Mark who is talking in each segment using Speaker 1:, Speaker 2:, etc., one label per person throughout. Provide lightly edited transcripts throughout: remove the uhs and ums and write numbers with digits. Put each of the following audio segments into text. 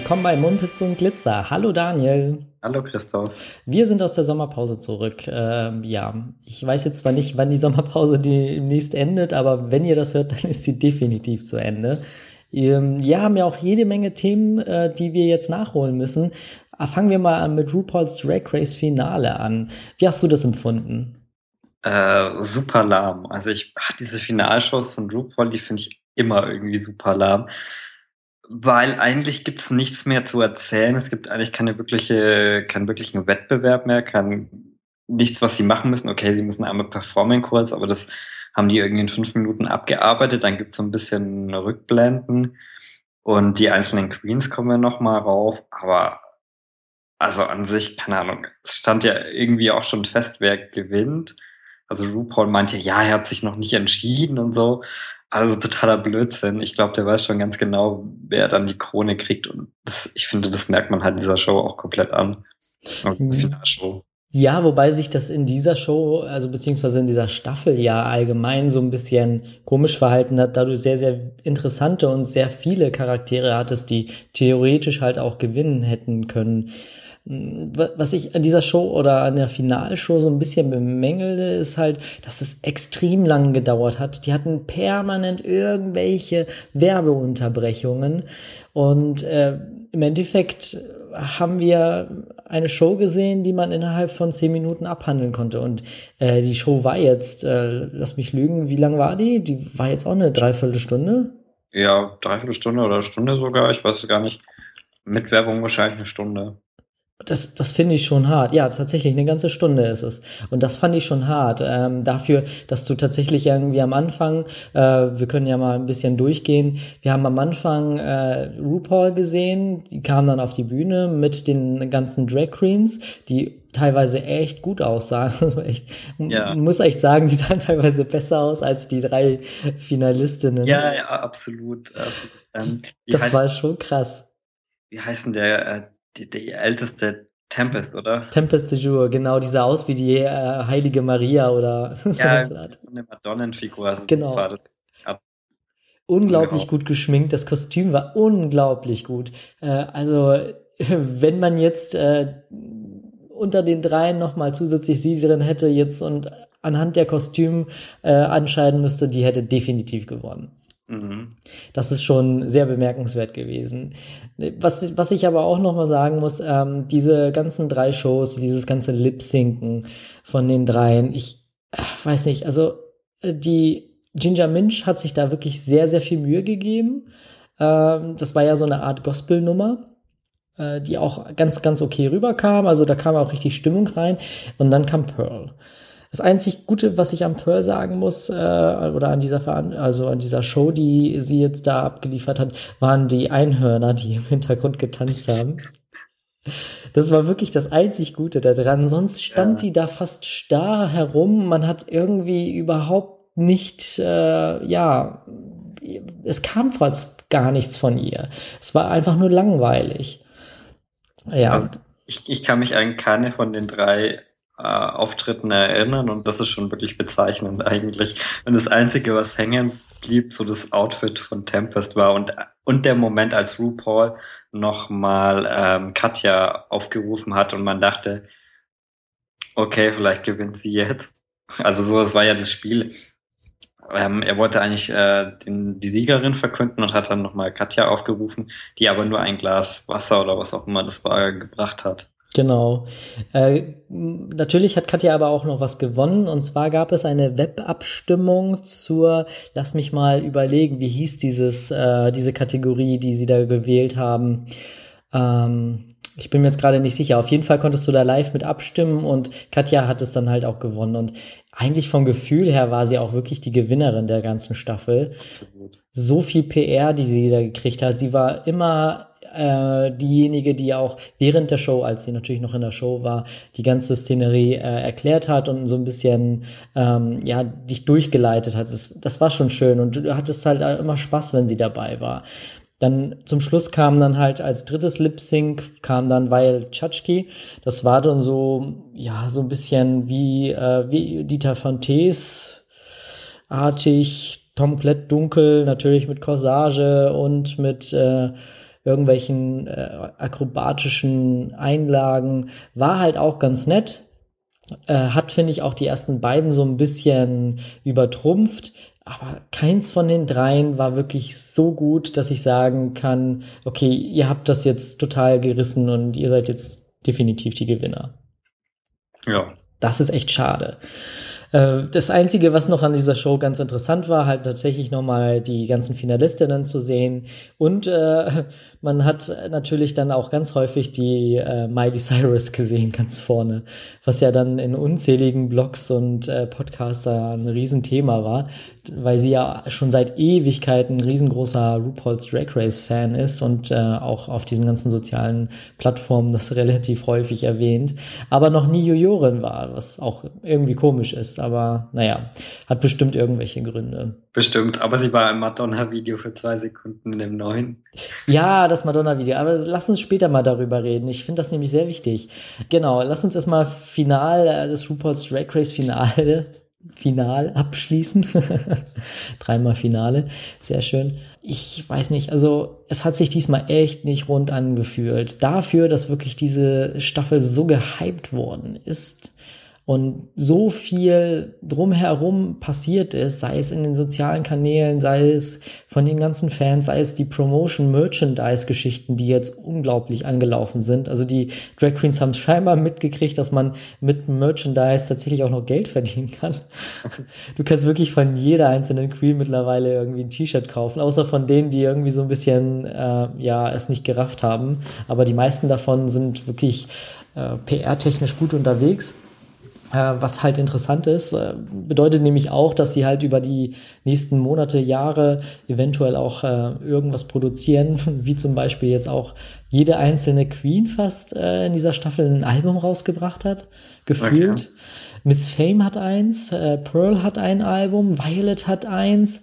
Speaker 1: willkommen bei Mumpitz und Glitzer. Hallo Daniel.
Speaker 2: Hallo Christoph.
Speaker 1: Wir sind aus der Sommerpause zurück. Ich weiß jetzt zwar nicht, wann die Sommerpause demnächst endet, aber wenn ihr das hört, dann ist sie definitiv zu Ende. Wir haben ja auch jede Menge Themen, die wir jetzt nachholen müssen. Fangen wir mal an mit RuPaul's Drag Race Finale an. Wie hast du das empfunden?
Speaker 2: Super lahm. Also diese Finalshows von RuPaul, die finde ich immer irgendwie super lahm. Weil eigentlich gibt's nichts mehr zu erzählen. Es gibt eigentlich keinen wirklichen Wettbewerb mehr, nichts, was sie machen müssen. Okay, sie müssen einmal performen kurz, aber das haben die irgendwie in 5 Minuten abgearbeitet. Dann gibt's so ein bisschen Rückblenden und die einzelnen Queens kommen ja noch mal rauf. Aber also an sich, keine Ahnung, es stand ja irgendwie auch schon fest, wer gewinnt. Also RuPaul meinte, ja, er hat sich noch nicht entschieden und so. Also totaler Blödsinn. Ich glaube, der weiß schon ganz genau, wer dann die Krone kriegt. Und ich finde, das merkt man halt dieser Show auch komplett an. Also die Finalshow.
Speaker 1: Ja, wobei sich das in dieser Show, also beziehungsweise in dieser Staffel ja allgemein so ein bisschen komisch verhalten hat, da du sehr, sehr interessante und sehr viele Charaktere hattest, die theoretisch halt auch gewinnen hätten können. Was ich an dieser Show oder an der Finalshow so ein bisschen bemängele, ist halt, dass es extrem lang gedauert hat. Die hatten permanent irgendwelche Werbeunterbrechungen und im Endeffekt haben wir eine Show gesehen, die man innerhalb von 10 Minuten abhandeln konnte. Und die Show war jetzt, lass mich lügen, wie lang war die? Die war jetzt auch eine Dreiviertelstunde.
Speaker 2: Ja, dreiviertel Stunde oder Stunde sogar, ich weiß es gar nicht. Mit Werbung wahrscheinlich eine Stunde.
Speaker 1: Das finde ich schon hart. Ja, tatsächlich, eine ganze Stunde ist es. Und das fand ich schon hart. Dafür, dass du tatsächlich irgendwie am Anfang, wir können ja mal ein bisschen durchgehen. Wir haben am Anfang RuPaul gesehen, die kam dann auf die Bühne mit den ganzen Drag Queens, die teilweise echt gut aussahen. Also echt,
Speaker 2: Ja.
Speaker 1: muss echt sagen, die sahen teilweise besser aus als die drei Finalistinnen.
Speaker 2: Ja, ja, absolut. Absolut. Wie
Speaker 1: Das
Speaker 2: heißt,
Speaker 1: war schon krass.
Speaker 2: wie heißt denn die älteste Tempest, oder?
Speaker 1: Tempest de Jour, genau, die sah aus wie die heilige Maria oder
Speaker 2: Ja,
Speaker 1: sowas in der Art.
Speaker 2: eine Madonnenfigur, also super.
Speaker 1: Genau.
Speaker 2: Das hat
Speaker 1: Unglaublich
Speaker 2: umgehauen.
Speaker 1: gut geschminkt, das Kostüm war unglaublich gut. Also, wenn man jetzt unter den dreien nochmal zusätzlich sie drin hätte jetzt und anhand der Kostüm entscheiden müsste, die hätte definitiv gewonnen.
Speaker 2: Mhm.
Speaker 1: Das ist schon sehr bemerkenswert gewesen. Was ich aber auch noch mal sagen muss, diese ganzen drei Shows, dieses ganze Lip-Synken von den dreien, ich weiß nicht, also die Ginger Minch hat sich da wirklich sehr, sehr viel Mühe gegeben. Das war ja so eine Art Gospel-Nummer, die auch ganz, ganz okay rüberkam. Also da kam auch richtig Stimmung rein. Und dann kam Pearl. Das einzig Gute, was ich an Pearl sagen muss, oder an also an dieser Show, die sie jetzt da abgeliefert hat, waren die Einhörner, die im Hintergrund getanzt haben. Das war wirklich das einzig Gute daran. Sonst stand
Speaker 2: Ja.
Speaker 1: die da fast starr herum. Man hat irgendwie überhaupt nicht, es kam fast gar nichts von ihr. Es war einfach nur langweilig.
Speaker 2: Also
Speaker 1: Ja,
Speaker 2: ich kann mich an keine von den drei Auftritten erinnern und das ist schon wirklich bezeichnend eigentlich. Und das Einzige, was hängen blieb, so das Outfit von Tempest war und der Moment, als RuPaul nochmal Katja aufgerufen hat und man dachte, okay, vielleicht gewinnt sie jetzt. Also so, das war ja das Spiel. Er wollte eigentlich die Siegerin verkünden und hat dann nochmal Katja aufgerufen, die aber nur ein Glas Wasser oder was auch immer das war, gebracht hat.
Speaker 1: genau. Natürlich hat Katja aber auch noch was gewonnen. Und zwar gab es eine Webabstimmung zur, lass mich mal überlegen, wie hieß diese Kategorie, die sie da gewählt haben. Ich bin mir jetzt gerade nicht sicher. Auf jeden Fall konntest du da live mit abstimmen und Katja hat es dann halt auch gewonnen. Und eigentlich vom Gefühl her war sie auch wirklich die Gewinnerin der ganzen Staffel.
Speaker 2: Absolut.
Speaker 1: So viel PR, die sie da gekriegt hat. Sie war immer diejenige, die auch während der Show, als sie natürlich noch in der Show war, die ganze Szenerie erklärt hat und so ein bisschen dich durchgeleitet hat. Das war schon schön und du hattest halt immer Spaß, wenn sie dabei war. Dann zum Schluss kam dann halt als drittes Lip Sync kam dann Weil Chachki. Das war dann so ja so ein bisschen wie Dieter von Tees artig, komplett dunkel, natürlich mit Corsage und mit irgendwelchen akrobatischen Einlagen. War halt auch ganz nett. Hat, finde ich, auch die ersten beiden so ein bisschen übertrumpft. Aber keins von den dreien war wirklich so gut, dass ich sagen kann, okay, ihr habt das jetzt total gerissen und ihr seid jetzt definitiv die Gewinner.
Speaker 2: Ja.
Speaker 1: Das ist echt schade. Das Einzige, was noch an dieser Show ganz interessant war, halt tatsächlich nochmal die ganzen Finalistinnen zu sehen. Und man hat natürlich dann auch ganz häufig die Miley Cyrus gesehen, ganz vorne, was ja dann in unzähligen Blogs und Podcasts ein Riesenthema war, weil sie ja schon seit Ewigkeiten ein riesengroßer RuPaul's Drag Race Fan ist und auch auf diesen ganzen sozialen Plattformen das relativ häufig erwähnt, aber noch nie Jurorin war, was auch irgendwie komisch ist, aber naja, hat bestimmt irgendwelche Gründe.
Speaker 2: Bestimmt, aber sie war im Madonna-Video für 2 Sekunden in dem neuen.
Speaker 1: Ja, das Madonna-Video, aber lass uns später mal darüber reden. Ich finde das nämlich sehr wichtig. Genau, lass uns erstmal das RuPaul's Drag Race Final abschließen. 3-mal Finale, sehr schön. Ich weiß nicht, also es hat sich diesmal echt nicht rund angefühlt. Dafür, dass wirklich diese Staffel so gehypt worden ist und so viel drumherum passiert ist, sei es in den sozialen Kanälen, sei es von den ganzen Fans, sei es die Promotion-Merchandise-Geschichten, die jetzt unglaublich angelaufen sind. Also die Drag Queens haben scheinbar mitgekriegt, dass man mit Merchandise tatsächlich auch noch Geld verdienen kann. Du kannst wirklich von jeder einzelnen Queen mittlerweile irgendwie ein T-Shirt kaufen, außer von denen, die irgendwie so ein bisschen es nicht gerafft haben. Aber die meisten davon sind wirklich PR-technisch gut unterwegs. Was halt interessant ist, bedeutet nämlich auch, dass die halt über die nächsten Monate, Jahre eventuell auch irgendwas produzieren, wie zum Beispiel jetzt auch jede einzelne Queen fast in dieser Staffel ein Album rausgebracht hat, gefühlt. Okay. Miss Fame hat eins, Pearl hat ein Album, Violet hat eins.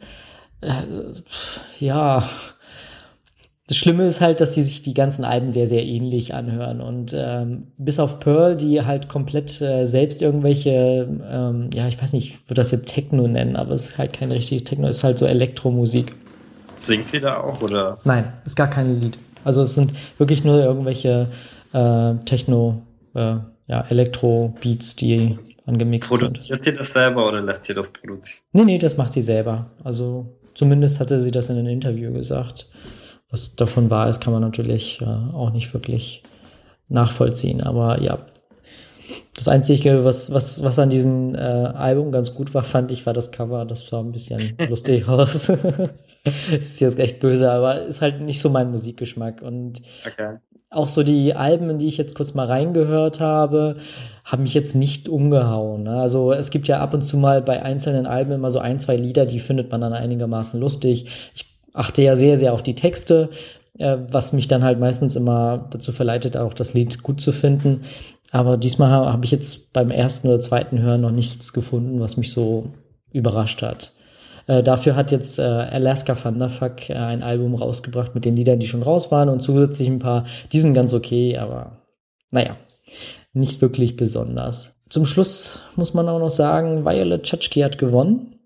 Speaker 1: Ja, das Schlimme ist halt, dass die sich die ganzen Alben sehr, sehr ähnlich anhören. Und bis auf Pearl, die halt komplett selbst irgendwelche, ich weiß nicht, ich würde das jetzt Techno nennen, aber es ist halt keine richtige Techno, es ist halt so Elektromusik.
Speaker 2: Singt sie da auch, oder?
Speaker 1: Nein, ist gar kein Lied. Also es sind wirklich nur irgendwelche Techno, Elektro-Beats, die angemixt sind.
Speaker 2: Produziert ihr das selber oder lässt ihr das produzieren?
Speaker 1: Nee, das macht sie selber. Also zumindest hatte sie das in einem Interview gesagt. Was davon wahr ist, kann man natürlich auch nicht wirklich nachvollziehen. Aber ja, das Einzige, was an diesem Album ganz gut war, fand ich, war das Cover. Das sah ein bisschen lustig aus. Ist jetzt echt böse, aber ist halt nicht so mein Musikgeschmack. Und auch so die Alben, in die ich jetzt kurz mal reingehört habe, haben mich jetzt nicht umgehauen. Ne? Also es gibt ja ab und zu mal bei einzelnen Alben immer so 1, 2 Lieder, die findet man dann einigermaßen lustig. Ich achte ja sehr, sehr auf die Texte, was mich dann halt meistens immer dazu verleitet, auch das Lied gut zu finden. Aber diesmal habe ich jetzt beim ersten oder zweiten Hören noch nichts gefunden, was mich so überrascht hat. Dafür hat jetzt Alaska Thunderfuck ein Album rausgebracht mit den Liedern, die schon raus waren und zusätzlich ein paar, die sind ganz okay, aber naja, nicht wirklich besonders. Zum Schluss muss man auch noch sagen, Violet Chachki hat gewonnen.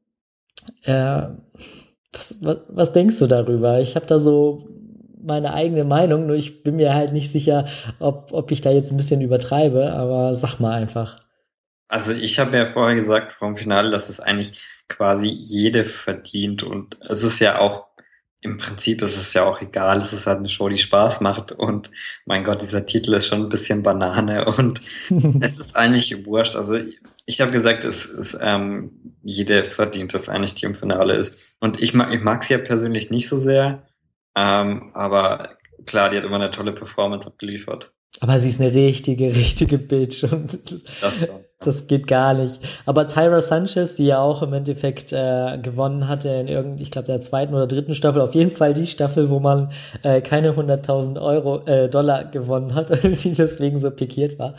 Speaker 1: Was denkst du darüber? Ich habe da so meine eigene Meinung, nur ich bin mir halt nicht sicher, ob ich da jetzt ein bisschen übertreibe, aber sag mal einfach.
Speaker 2: Also ich habe ja vorher gesagt vom Finale, dass es eigentlich quasi jede verdient und es ist ja auch, im Prinzip ist es ja auch egal, es ist halt eine Show, die Spaß macht und mein Gott, dieser Titel ist schon ein bisschen Banane und es ist eigentlich wurscht. Also ich habe gesagt, es ist jede verdient, dass eigentlich die im Finale ist. Und ich mag sie ja persönlich nicht so sehr, aber klar, die hat immer eine tolle Performance abgeliefert.
Speaker 1: Aber sie ist eine richtige Bitch und das geht gar nicht. Aber Tyra Sanchez, die ja auch im Endeffekt gewonnen hatte in ich glaube der 2. oder 3. Staffel, auf jeden Fall die Staffel, wo man keine 100.000 Dollar gewonnen hat, die deswegen so pikiert war.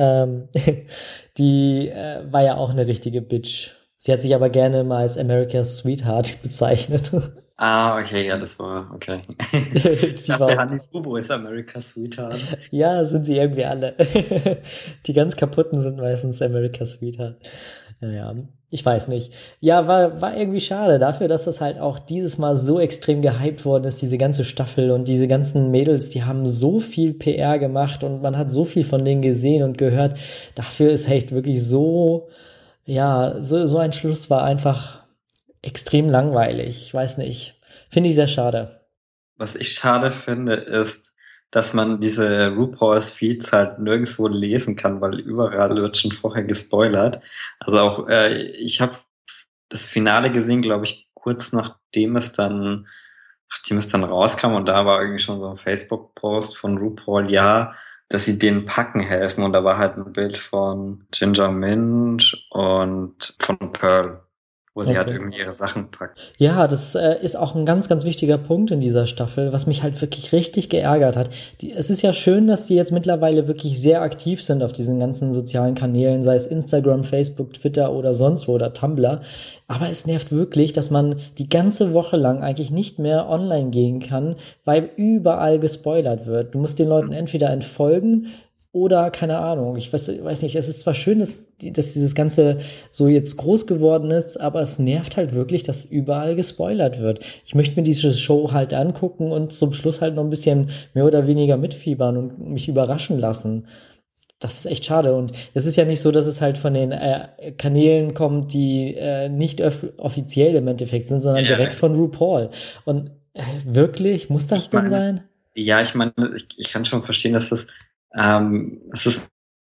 Speaker 1: Die war ja auch eine richtige Bitch. Sie hat sich aber gerne mal als America's Sweetheart bezeichnet.
Speaker 2: Okay, ja, das war okay. Ich dachte, Hannes Bobo ist America's Sweetheart.
Speaker 1: Ja, sind sie irgendwie alle. Die ganz kaputten sind meistens America's Sweetheart. Naja. Ich weiß nicht. Ja, war irgendwie schade dafür, dass das halt auch dieses Mal so extrem gehypt worden ist, diese ganze Staffel und diese ganzen Mädels, die haben so viel PR gemacht und man hat so viel von denen gesehen und gehört. Dafür ist echt wirklich so, ja, so ein Schluss war einfach extrem langweilig. Ich weiß nicht. Finde ich sehr schade.
Speaker 2: Was ich schade finde, ist, dass man diese RuPaul's Feeds halt nirgendwo lesen kann, weil überall wird schon vorher gespoilert. Also auch, ich habe das Finale gesehen, glaube ich, kurz nachdem es dann rauskam und da war irgendwie schon so ein Facebook-Post von RuPaul, ja, dass sie denen Packen helfen und da war halt ein Bild von Ginger Minj und von Pearl, wo sie halt
Speaker 1: Okay.
Speaker 2: irgendwie ihre Sachen packt.
Speaker 1: Ja, das ist auch ein ganz, ganz wichtiger Punkt in dieser Staffel, was mich halt wirklich richtig geärgert hat. Es ist ja schön, dass die jetzt mittlerweile wirklich sehr aktiv sind auf diesen ganzen sozialen Kanälen, sei es Instagram, Facebook, Twitter oder sonst wo oder Tumblr. Aber es nervt wirklich, dass man die ganze Woche lang eigentlich nicht mehr online gehen kann, weil überall gespoilert wird. Du musst den Leuten entweder entfolgen oder keine Ahnung. Ich weiß nicht, es ist zwar schön, dass dieses Ganze so jetzt groß geworden ist, aber es nervt halt wirklich, dass überall gespoilert wird. Ich möchte mir diese Show halt angucken und zum Schluss halt noch ein bisschen mehr oder weniger mitfiebern und mich überraschen lassen. Das ist echt schade. Und es ist ja nicht so, dass es halt von den Kanälen kommt, die nicht offiziell im Endeffekt sind, sondern
Speaker 2: Ja,
Speaker 1: direkt von RuPaul. Und wirklich, muss das
Speaker 2: ich
Speaker 1: denn
Speaker 2: meine,
Speaker 1: sein?
Speaker 2: ja, ich meine, ich kann schon verstehen, dass es ist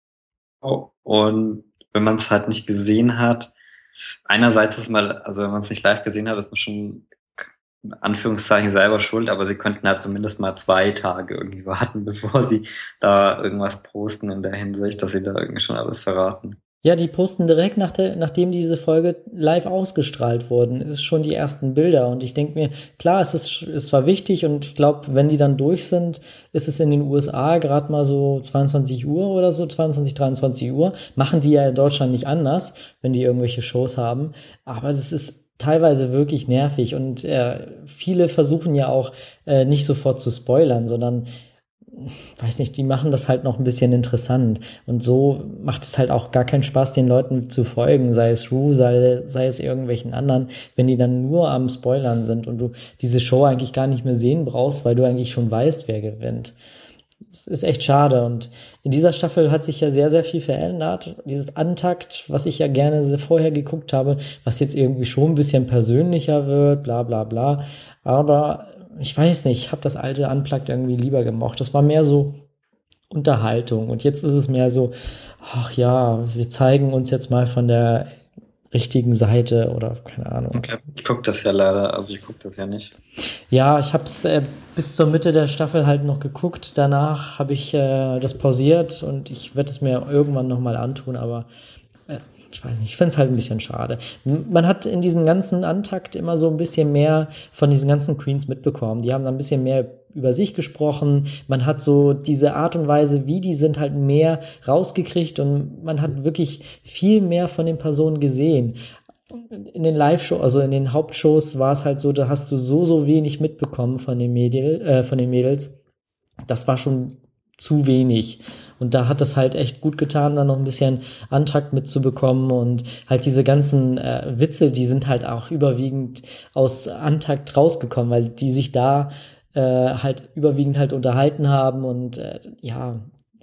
Speaker 2: und wenn man es halt nicht gesehen hat, einerseits ist man, also wenn man es nicht live gesehen hat, ist man schon in Anführungszeichen selber schuld, aber sie könnten halt zumindest mal 2 Tage irgendwie warten, bevor sie da irgendwas posten in der Hinsicht, dass sie da irgendwie schon alles verraten.
Speaker 1: Ja, die posten direkt nachdem diese Folge live ausgestrahlt worden ist, schon die ersten Bilder. Und ich denke mir, klar, es war wichtig und ich glaube, wenn die dann durch sind, ist es in den USA gerade mal so 22 Uhr oder so, 22, 23 Uhr. Machen die ja in Deutschland nicht anders, wenn die irgendwelche Shows haben. Aber das ist teilweise wirklich nervig und viele versuchen ja auch nicht sofort zu spoilern, sondern weiß nicht, die machen das halt noch ein bisschen interessant. Und so macht es halt auch gar keinen Spaß, den Leuten zu folgen, sei es Ru, sei es irgendwelchen anderen, wenn die dann nur am Spoilern sind und du diese Show eigentlich gar nicht mehr sehen brauchst, weil du eigentlich schon weißt, wer gewinnt. Das ist echt schade. Und in dieser Staffel hat sich ja sehr, sehr viel verändert. Dieses Antakt, was ich ja gerne vorher geguckt habe, was jetzt irgendwie schon ein bisschen persönlicher wird, bla bla bla. Aber ich weiß nicht, ich habe das alte Unplugged irgendwie lieber gemocht. Das war mehr so Unterhaltung. Und jetzt ist es mehr so, ach ja, wir zeigen uns jetzt mal von der richtigen Seite oder keine Ahnung.
Speaker 2: Okay, ich gucke das ja leider, also ich gucke das ja nicht.
Speaker 1: Ja, ich habe es bis zur Mitte der Staffel halt noch geguckt. Danach habe ich das pausiert und ich werde es mir irgendwann noch mal antun, aber ich weiß nicht, ich finde es halt ein bisschen schade. Man hat in diesem ganzen Antakt immer so ein bisschen mehr von diesen ganzen Queens mitbekommen. Die haben dann ein bisschen mehr über sich gesprochen. Man hat so diese Art und Weise, wie die sind, halt mehr rausgekriegt und man hat wirklich viel mehr von den Personen gesehen. In den Live-Shows, also in den Hauptshows war es halt so, da hast du so wenig mitbekommen von den von den Mädels. Das war schon zu wenig. Und da hat es halt echt gut getan, dann noch ein bisschen Antakt mitzubekommen und halt diese ganzen Witze, die sind halt auch überwiegend aus Antakt rausgekommen, weil die sich da halt überwiegend halt unterhalten haben und ja,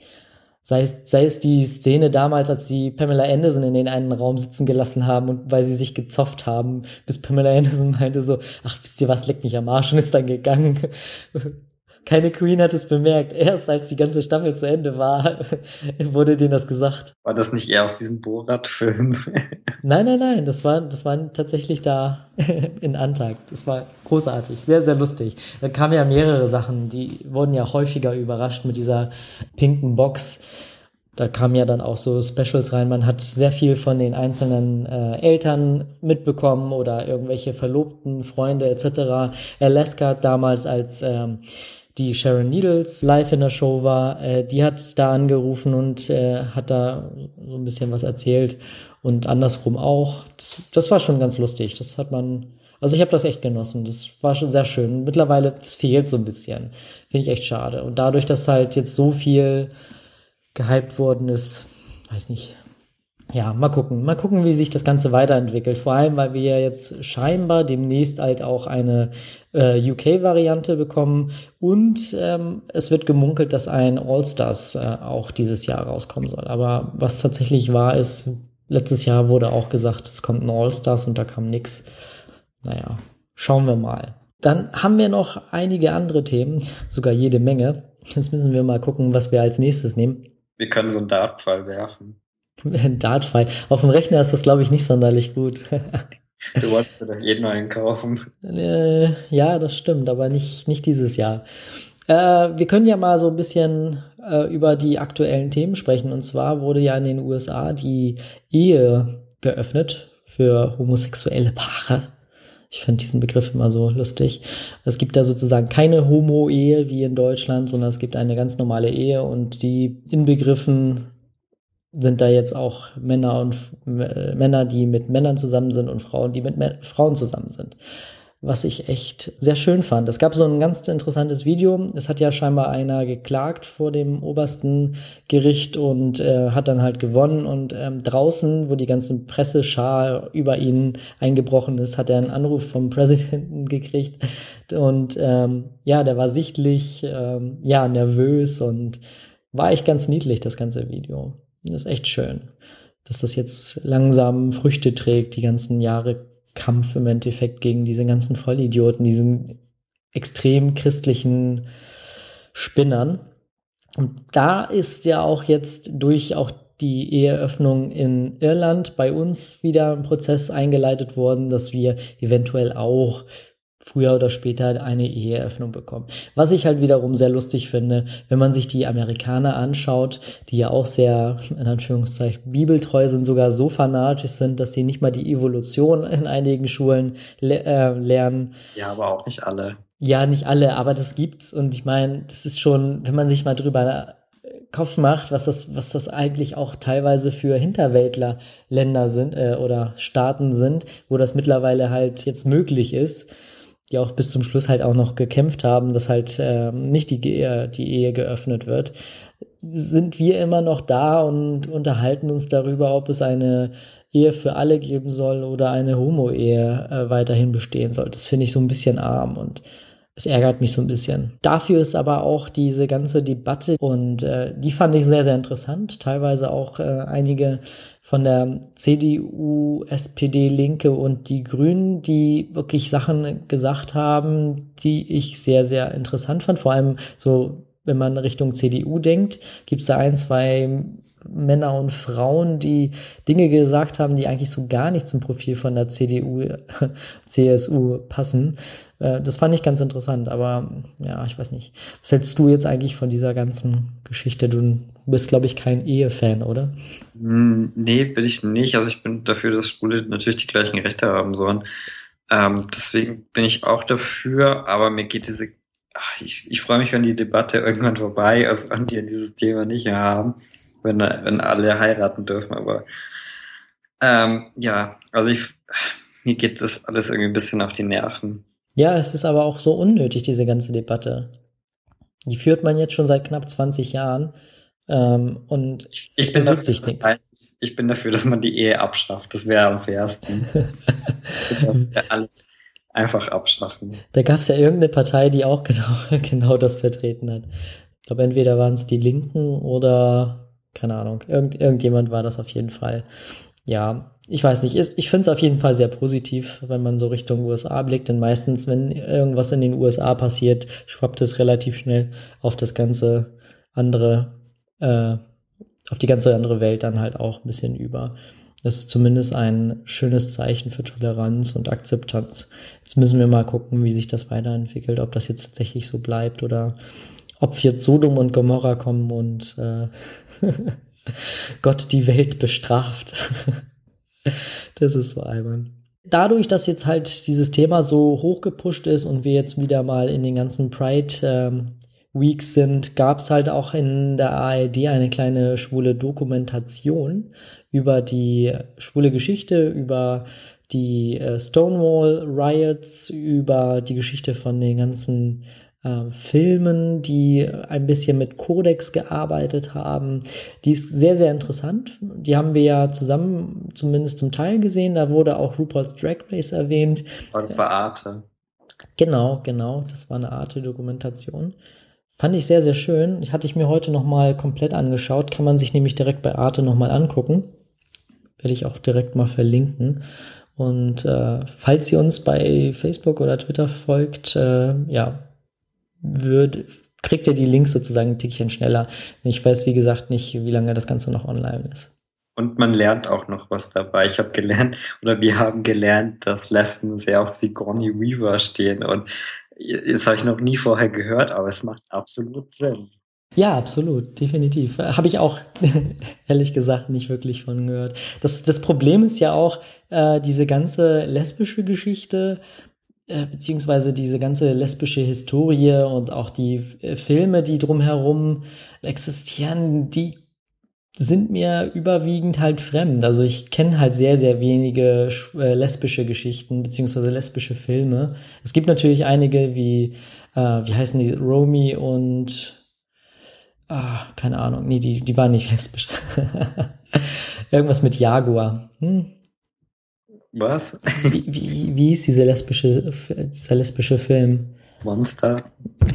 Speaker 1: sei es die Szene damals, als sie Pamela Anderson in den einen Raum sitzen gelassen haben und weil sie sich gezofft haben, bis Pamela Anderson meinte so, ach, wisst ihr was, leck mich am Arsch und ist dann gegangen. Keine Queen hat es bemerkt. Erst als die ganze Staffel zu Ende war, wurde denen das gesagt.
Speaker 2: War das nicht eher aus diesem Borat-Film?
Speaker 1: Nein, das war tatsächlich da in Antakt. Das war großartig, sehr, sehr lustig. Da kamen ja mehrere Sachen, die wurden ja häufiger überrascht mit dieser pinken Box. Da kamen ja dann auch so Specials rein. Man hat sehr viel von den einzelnen Eltern mitbekommen oder irgendwelche Verlobten, Freunde etc. Alaska hat damals als die Sharon Needles live in der Show war, die hat da angerufen und hat da so ein bisschen was erzählt und andersrum auch. Das war schon ganz lustig. Das hat man, also ich habe das echt genossen. Das war schon sehr schön. Mittlerweile, das fehlt so ein bisschen. Finde ich echt schade. Und dadurch, dass halt jetzt so viel gehypt worden ist, weiß nicht, Ja, mal gucken, wie sich das Ganze weiterentwickelt. Vor allem, weil wir ja jetzt scheinbar demnächst halt auch eine UK-Variante bekommen und es wird gemunkelt, dass ein All-Stars auch dieses Jahr rauskommen soll. Aber was tatsächlich wahr ist, letztes Jahr wurde auch gesagt, es kommt ein All-Stars und da kam nix. Naja, schauen wir mal. Dann haben wir noch einige andere Themen, sogar jede Menge. Jetzt müssen wir mal gucken, was wir als nächstes nehmen.
Speaker 2: Wir können so einen Dartpfeil werfen.
Speaker 1: Ein Dartpfeil. Auf dem Rechner ist das, glaube ich, nicht sonderlich gut.
Speaker 2: Du wolltest dir doch jeden neuen kaufen.
Speaker 1: Ja, das stimmt, aber nicht dieses Jahr. Wir können ja mal so ein bisschen über die aktuellen Themen sprechen. Und zwar wurde ja in den USA die Ehe geöffnet für homosexuelle Paare. Ich finde diesen Begriff immer so lustig. Es gibt da sozusagen keine Homo-Ehe wie in Deutschland, sondern es gibt eine ganz normale Ehe und die inbegriffen sind da jetzt auch Männer, die mit Männern zusammen sind und Frauen, die mit Frauen zusammen sind. Was ich echt sehr schön fand. Es gab so ein ganz interessantes Video. Es hat ja scheinbar einer geklagt vor dem obersten Gericht und hat dann halt gewonnen. Und draußen, wo die ganze Presseschar über ihn eingebrochen ist, hat er einen Anruf vom Präsidenten gekriegt. Und ja, der war sichtlich ja nervös und war echt ganz niedlich, das ganze Video. Das ist echt schön, dass das jetzt langsam Früchte trägt, die ganzen Jahre Kampf im Endeffekt gegen diese ganzen Vollidioten, diesen extrem christlichen Spinnern. Und da ist ja auch jetzt durch auch die Eheöffnung in Irland bei uns wieder ein Prozess eingeleitet worden, dass wir eventuell auch früher oder später eine Eheöffnung bekommen. Was ich halt wiederum sehr lustig finde, wenn man sich die Amerikaner anschaut, die ja auch sehr, in Anführungszeichen, bibeltreu sind, sogar so fanatisch sind, dass sie nicht mal die Evolution in einigen Schulen lernen.
Speaker 2: Ja, aber auch nicht alle.
Speaker 1: Ja, nicht alle, aber das gibt's. Und ich meine, das ist schon, wenn man sich mal drüber Kopf macht, was das eigentlich auch teilweise für Hinterwäldlerländer sind oder Staaten sind, wo das mittlerweile halt jetzt möglich ist, die auch bis zum Schluss halt auch noch gekämpft haben, dass halt nicht die Ehe geöffnet wird, sind wir immer noch da und unterhalten uns darüber, ob es eine Ehe für alle geben soll oder eine Homo-Ehe weiterhin bestehen soll. Das finde ich so ein bisschen arm und es ärgert mich so ein bisschen. Dafür ist aber auch diese ganze Debatte und die fand ich sehr, sehr interessant. Teilweise auch einige von der CDU, SPD, Linke und die Grünen, die wirklich Sachen gesagt haben, die ich sehr, sehr interessant fand. Vor allem so, wenn man Richtung CDU denkt, gibt es da ein, zwei Männer und Frauen, die Dinge gesagt haben, die eigentlich so gar nicht zum Profil von der CDU, CSU passen. Das fand ich ganz interessant, aber ja, ich weiß nicht. Was hältst du jetzt eigentlich von dieser ganzen Geschichte? Du bist, glaube ich, kein Ehefan, oder?
Speaker 2: Nee, bin ich nicht. Also ich bin dafür, dass Schwule natürlich die gleichen Rechte haben sollen. Deswegen bin ich auch dafür, aber mir geht ich freue mich, wenn die Debatte irgendwann vorbei ist und die dieses Thema nicht mehr haben, wenn alle heiraten dürfen, aber ja, also mir geht das alles irgendwie ein bisschen auf die Nerven.
Speaker 1: Ja, es ist aber auch so unnötig, diese ganze Debatte. Die führt man jetzt schon seit knapp 20 Jahren und
Speaker 2: Ich
Speaker 1: es
Speaker 2: bin
Speaker 1: bewegt
Speaker 2: dafür,
Speaker 1: sich nichts.
Speaker 2: ich bin dafür, dass man die Ehe abschafft. Das wäre am fairsten. Ich bin dafür, alles einfach abschaffen.
Speaker 1: Da gab es ja irgendeine Partei, die auch genau das vertreten hat. Ich glaube, entweder waren es die Linken oder, keine Ahnung, irgendjemand war das auf jeden Fall. Ja, ich weiß nicht. Ich finde es auf jeden Fall sehr positiv, wenn man so Richtung USA blickt. Denn meistens, wenn irgendwas in den USA passiert, schwappt es relativ schnell auf das ganze andere, auf die ganze andere Welt dann halt auch ein bisschen über. Das ist zumindest ein schönes Zeichen für Toleranz und Akzeptanz. Jetzt müssen wir mal gucken, wie sich das weiterentwickelt, ob das jetzt tatsächlich so bleibt oder ob jetzt Sodom und Gomorra kommen und Gott die Welt bestraft. Das ist so albern. Dadurch, dass jetzt halt dieses Thema so hochgepusht ist und wir jetzt wieder mal in den ganzen Pride Weeks sind, gab es halt auch in der ARD eine kleine schwule Dokumentation über die schwule Geschichte, über die Stonewall Riots, über die Geschichte von den ganzen Filmen, die ein bisschen mit Codex gearbeitet haben. Die ist sehr, sehr interessant. Die haben wir ja zusammen zumindest zum Teil gesehen. Da wurde auch RuPaul's Drag Race erwähnt.
Speaker 2: Aber das war Arte.
Speaker 1: Genau. Das war eine Arte-Dokumentation. Fand ich sehr, sehr schön. Hatte ich mir heute nochmal komplett angeschaut. Kann man sich nämlich direkt bei Arte nochmal angucken. Werde ich auch direkt mal verlinken. Und falls ihr uns bei Facebook oder Twitter folgt, kriegt ihr die Links sozusagen ein Tickchen schneller. Ich weiß, wie gesagt, nicht, wie lange das Ganze noch online ist.
Speaker 2: Und man lernt auch noch was dabei. Wir haben gelernt, dass Lesben sehr auf Sigourney Weaver stehen. Und das habe ich noch nie vorher gehört, aber es macht absolut Sinn.
Speaker 1: Ja, absolut, definitiv. Habe ich auch, ehrlich gesagt, nicht wirklich von gehört. Das Problem ist ja auch, diese ganze lesbische Geschichte, beziehungsweise diese ganze lesbische Historie und auch die Filme, die drumherum existieren, die sind mir überwiegend halt fremd. Also ich kenne halt sehr, sehr wenige lesbische Geschichten, beziehungsweise lesbische Filme. Es gibt natürlich einige wie heißen die, Romy und keine Ahnung, nee, die waren nicht lesbisch. Irgendwas mit Jaguar.
Speaker 2: Was?
Speaker 1: Wie ist dieser lesbische Film?
Speaker 2: Monster.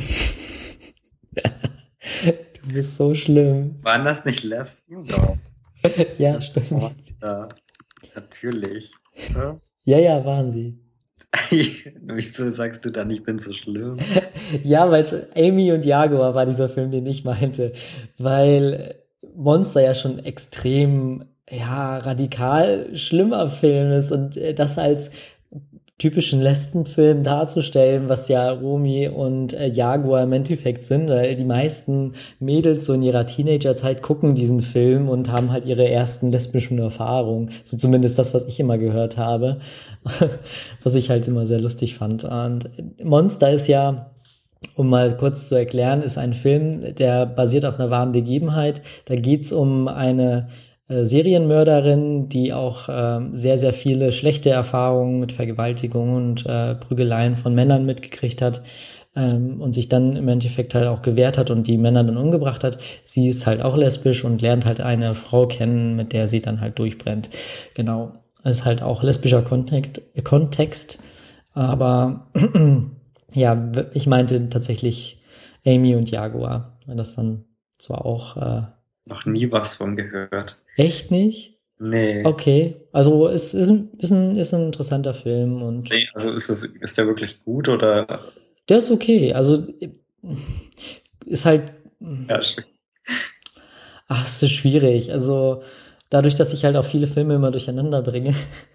Speaker 1: Du bist so schlimm.
Speaker 2: Waren das nicht Lesben? Doch.
Speaker 1: Ja, stimmt.
Speaker 2: Ja, natürlich.
Speaker 1: Ja, waren sie.
Speaker 2: Wieso sagst du dann, ich bin so schlimm?
Speaker 1: Ja, weil Amy und Jaguar war dieser Film, den ich meinte. Weil Monster ja schon extrem, radikal schlimmer Film ist und das als typischen Lesbenfilm darzustellen, was ja Romy und Jaguar im Endeffekt sind, weil die meisten Mädels so in ihrer Teenagerzeit gucken diesen Film und haben halt ihre ersten lesbischen Erfahrungen. So zumindest das, was ich immer gehört habe, was ich halt immer sehr lustig fand. Und Monster ist ja, um mal kurz zu erklären, ist ein Film, der basiert auf einer wahren Begebenheit. Da geht's um eine Serienmörderin, die auch sehr, sehr viele schlechte Erfahrungen mit Vergewaltigungen und Prügeleien von Männern mitgekriegt hat und sich dann im Endeffekt halt auch gewehrt hat und die Männer dann umgebracht hat. Sie ist halt auch lesbisch und lernt halt eine Frau kennen, mit der sie dann halt durchbrennt. Genau, das ist halt auch lesbischer Kontext, aber ja, ich meinte tatsächlich Amy und Jaguar, weil das dann zwar auch
Speaker 2: noch nie was von gehört.
Speaker 1: Echt nicht?
Speaker 2: Nee.
Speaker 1: Okay, also es ist ein interessanter Film und
Speaker 2: Also ist der wirklich gut oder?
Speaker 1: Der ist okay, also ist halt.
Speaker 2: Ja, schön.
Speaker 1: Es ist schwierig. Also dadurch, dass ich halt auch viele Filme immer durcheinander bringe.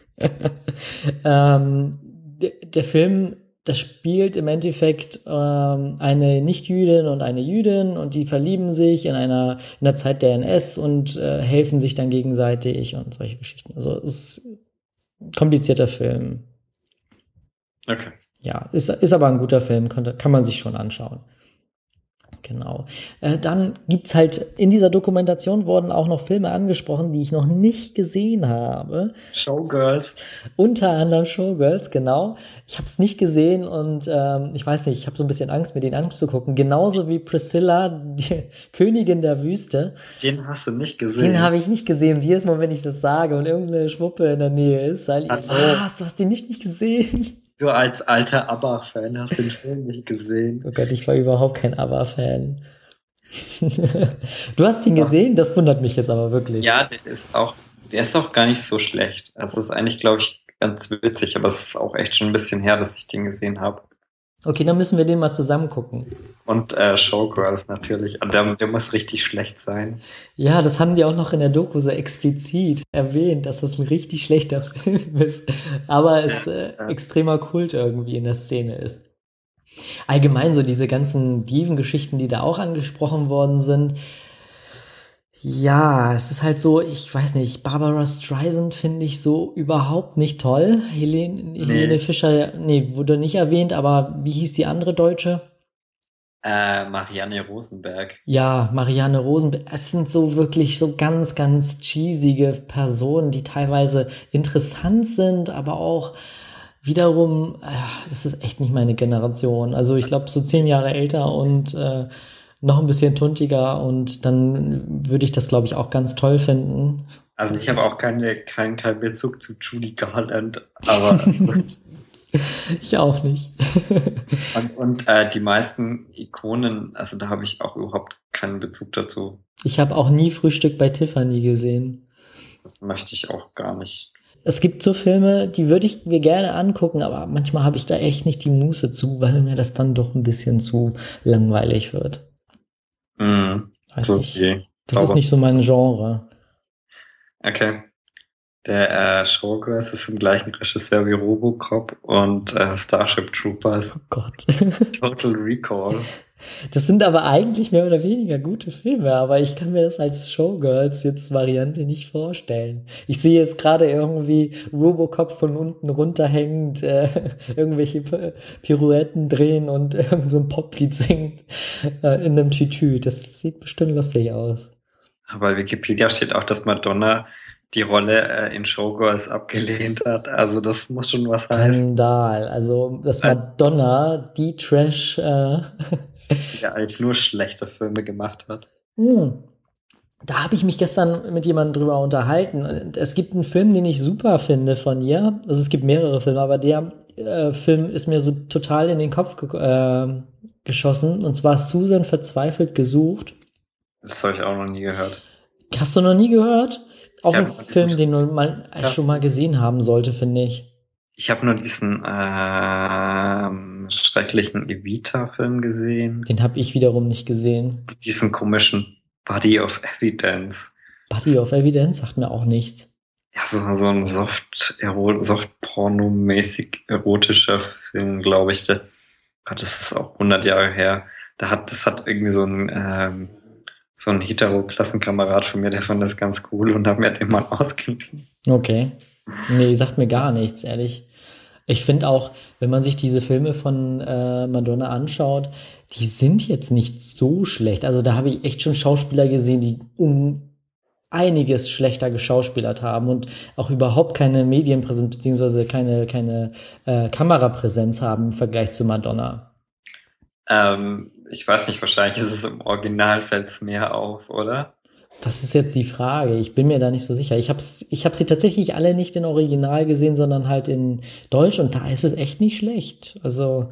Speaker 1: Der Film, das spielt im Endeffekt eine Nicht-Jüdin und eine Jüdin und die verlieben sich in der Zeit der NS und helfen sich dann gegenseitig und solche Geschichten. Also es ist ein komplizierter Film.
Speaker 2: Okay.
Speaker 1: Ja, ist aber ein guter Film, kann man sich schon anschauen. Genau. Dann gibt's halt, in dieser Dokumentation wurden auch noch Filme angesprochen, die ich noch nicht gesehen habe.
Speaker 2: Showgirls.
Speaker 1: Unter anderem Showgirls, genau. Ich habe es nicht gesehen und ich weiß nicht, ich habe so ein bisschen Angst, mir den anzugucken. Genauso wie Priscilla, die Königin der Wüste.
Speaker 2: Den hast du nicht gesehen?
Speaker 1: Den habe ich nicht gesehen. Und jedes Mal, wenn ich das sage und irgendeine Schwuppe in der Nähe ist, sage ich, was, du hast den nicht gesehen?
Speaker 2: Du als alter ABBA-Fan hast den Film nicht gesehen.
Speaker 1: Oh Gott, ich war überhaupt kein ABBA-Fan. Du hast ihn gesehen? Das wundert mich jetzt aber wirklich.
Speaker 2: Ja, der ist auch gar nicht so schlecht. Also ist eigentlich, glaube ich, ganz witzig, aber es ist auch echt schon ein bisschen her, dass ich den gesehen habe.
Speaker 1: Okay, dann müssen wir den mal zusammen gucken.
Speaker 2: Und Showgirls natürlich. Der muss richtig schlecht sein.
Speaker 1: Ja, das haben die auch noch in der Doku so explizit erwähnt, dass das ein richtig schlechter Film ist. Aber es extremer Kult irgendwie in der Szene ist. Allgemein so diese ganzen Diven-Geschichten, die da auch angesprochen worden sind. Ja, es ist halt so, ich weiß nicht, Barbara Streisand finde ich so überhaupt nicht toll. Helene Fischer, wurde nicht erwähnt, aber wie hieß die andere Deutsche?
Speaker 2: Marianne Rosenberg.
Speaker 1: Ja, Marianne Rosenberg. Es sind so wirklich so ganz, ganz cheesige Personen, die teilweise interessant sind, aber auch wiederum, das ist echt nicht meine Generation. Also ich glaube, so 10 Jahre älter und noch ein bisschen tuntiger und dann würde ich das, glaube ich, auch ganz toll finden.
Speaker 2: Also ich
Speaker 1: Also
Speaker 2: habe auch keinen Bezug zu Judy Garland, aber gut.
Speaker 1: ich auch nicht.
Speaker 2: Und die meisten Ikonen, also da habe ich auch überhaupt keinen Bezug dazu.
Speaker 1: Ich habe auch nie Frühstück bei Tiffany gesehen.
Speaker 2: Das möchte ich auch gar nicht.
Speaker 1: Es gibt so Filme, die würde ich mir gerne angucken, aber manchmal habe ich da echt nicht die Muße zu, weil mir das dann doch ein bisschen zu langweilig wird. Weiß
Speaker 2: So
Speaker 1: nicht.
Speaker 2: wie
Speaker 1: Das ist
Speaker 2: Zauber.
Speaker 1: nicht so mein Genre.
Speaker 2: Okay. Der Showgirls ist im gleichen Regisseur wie Robocop und Starship Troopers.
Speaker 1: Oh Gott.
Speaker 2: Total Recall.
Speaker 1: Das sind aber eigentlich mehr oder weniger gute Filme, aber ich kann mir das als Showgirls jetzt Variante nicht vorstellen. Ich sehe jetzt gerade irgendwie Robocop von unten runterhängend, irgendwelche Pirouetten drehen und irgend so ein Poplied singt in einem Tütü. Das sieht bestimmt lustig aus.
Speaker 2: Bei Wikipedia steht auch, dass Madonna die Rolle in Showgirls abgelehnt hat. Also das muss schon was heißen.
Speaker 1: Skandal. Also, dass
Speaker 2: Weil
Speaker 1: Madonna die Trash,
Speaker 2: die ja eigentlich nur schlechte Filme gemacht hat.
Speaker 1: hm. Da habe ich mich gestern mit jemandem drüber unterhalten. Und es gibt einen Film, den ich super finde von ihr. Also es gibt mehrere Filme, aber der Film ist mir so total in den Kopf geschossen. Und zwar Susan verzweifelt gesucht.
Speaker 2: Das habe ich auch noch nie gehört.
Speaker 1: Hast du noch nie gehört?
Speaker 2: Ich
Speaker 1: Auch ein
Speaker 2: habe nur diesen,
Speaker 1: Film, den du mal schon mal gesehen haben sollte, finde ich.
Speaker 2: ich habe nur diesen schrecklichen Evita-Film gesehen.
Speaker 1: Den habe ich wiederum nicht gesehen.
Speaker 2: Diesen komischen Body of Evidence.
Speaker 1: Body of Evidence sagt mir auch nichts.
Speaker 2: Ja, so ein Soft-Porno-mäßig erotischer Film, glaube ich. Gott, das ist auch 100 Jahre her. Das hat irgendwie so ein Hetero-Klassenkamerad von mir, der fand das ganz cool und hat mir den mal ausgeliehen.
Speaker 1: Okay. Nee, sagt mir gar nichts, ehrlich. Ich finde auch, wenn man sich diese Filme von Madonna anschaut, die sind jetzt nicht so schlecht. Also da habe ich echt schon Schauspieler gesehen, die um einiges schlechter geschauspielert haben und auch überhaupt keine Medienpräsenz beziehungsweise keine Kamerapräsenz haben im Vergleich zu Madonna.
Speaker 2: Ich weiß nicht, wahrscheinlich ist es im Original fällt's mehr auf, oder?
Speaker 1: Das ist jetzt die Frage. Ich bin mir da nicht so sicher. Ich hab sie tatsächlich alle nicht in Original gesehen, sondern halt in Deutsch und da ist es echt nicht schlecht. Also,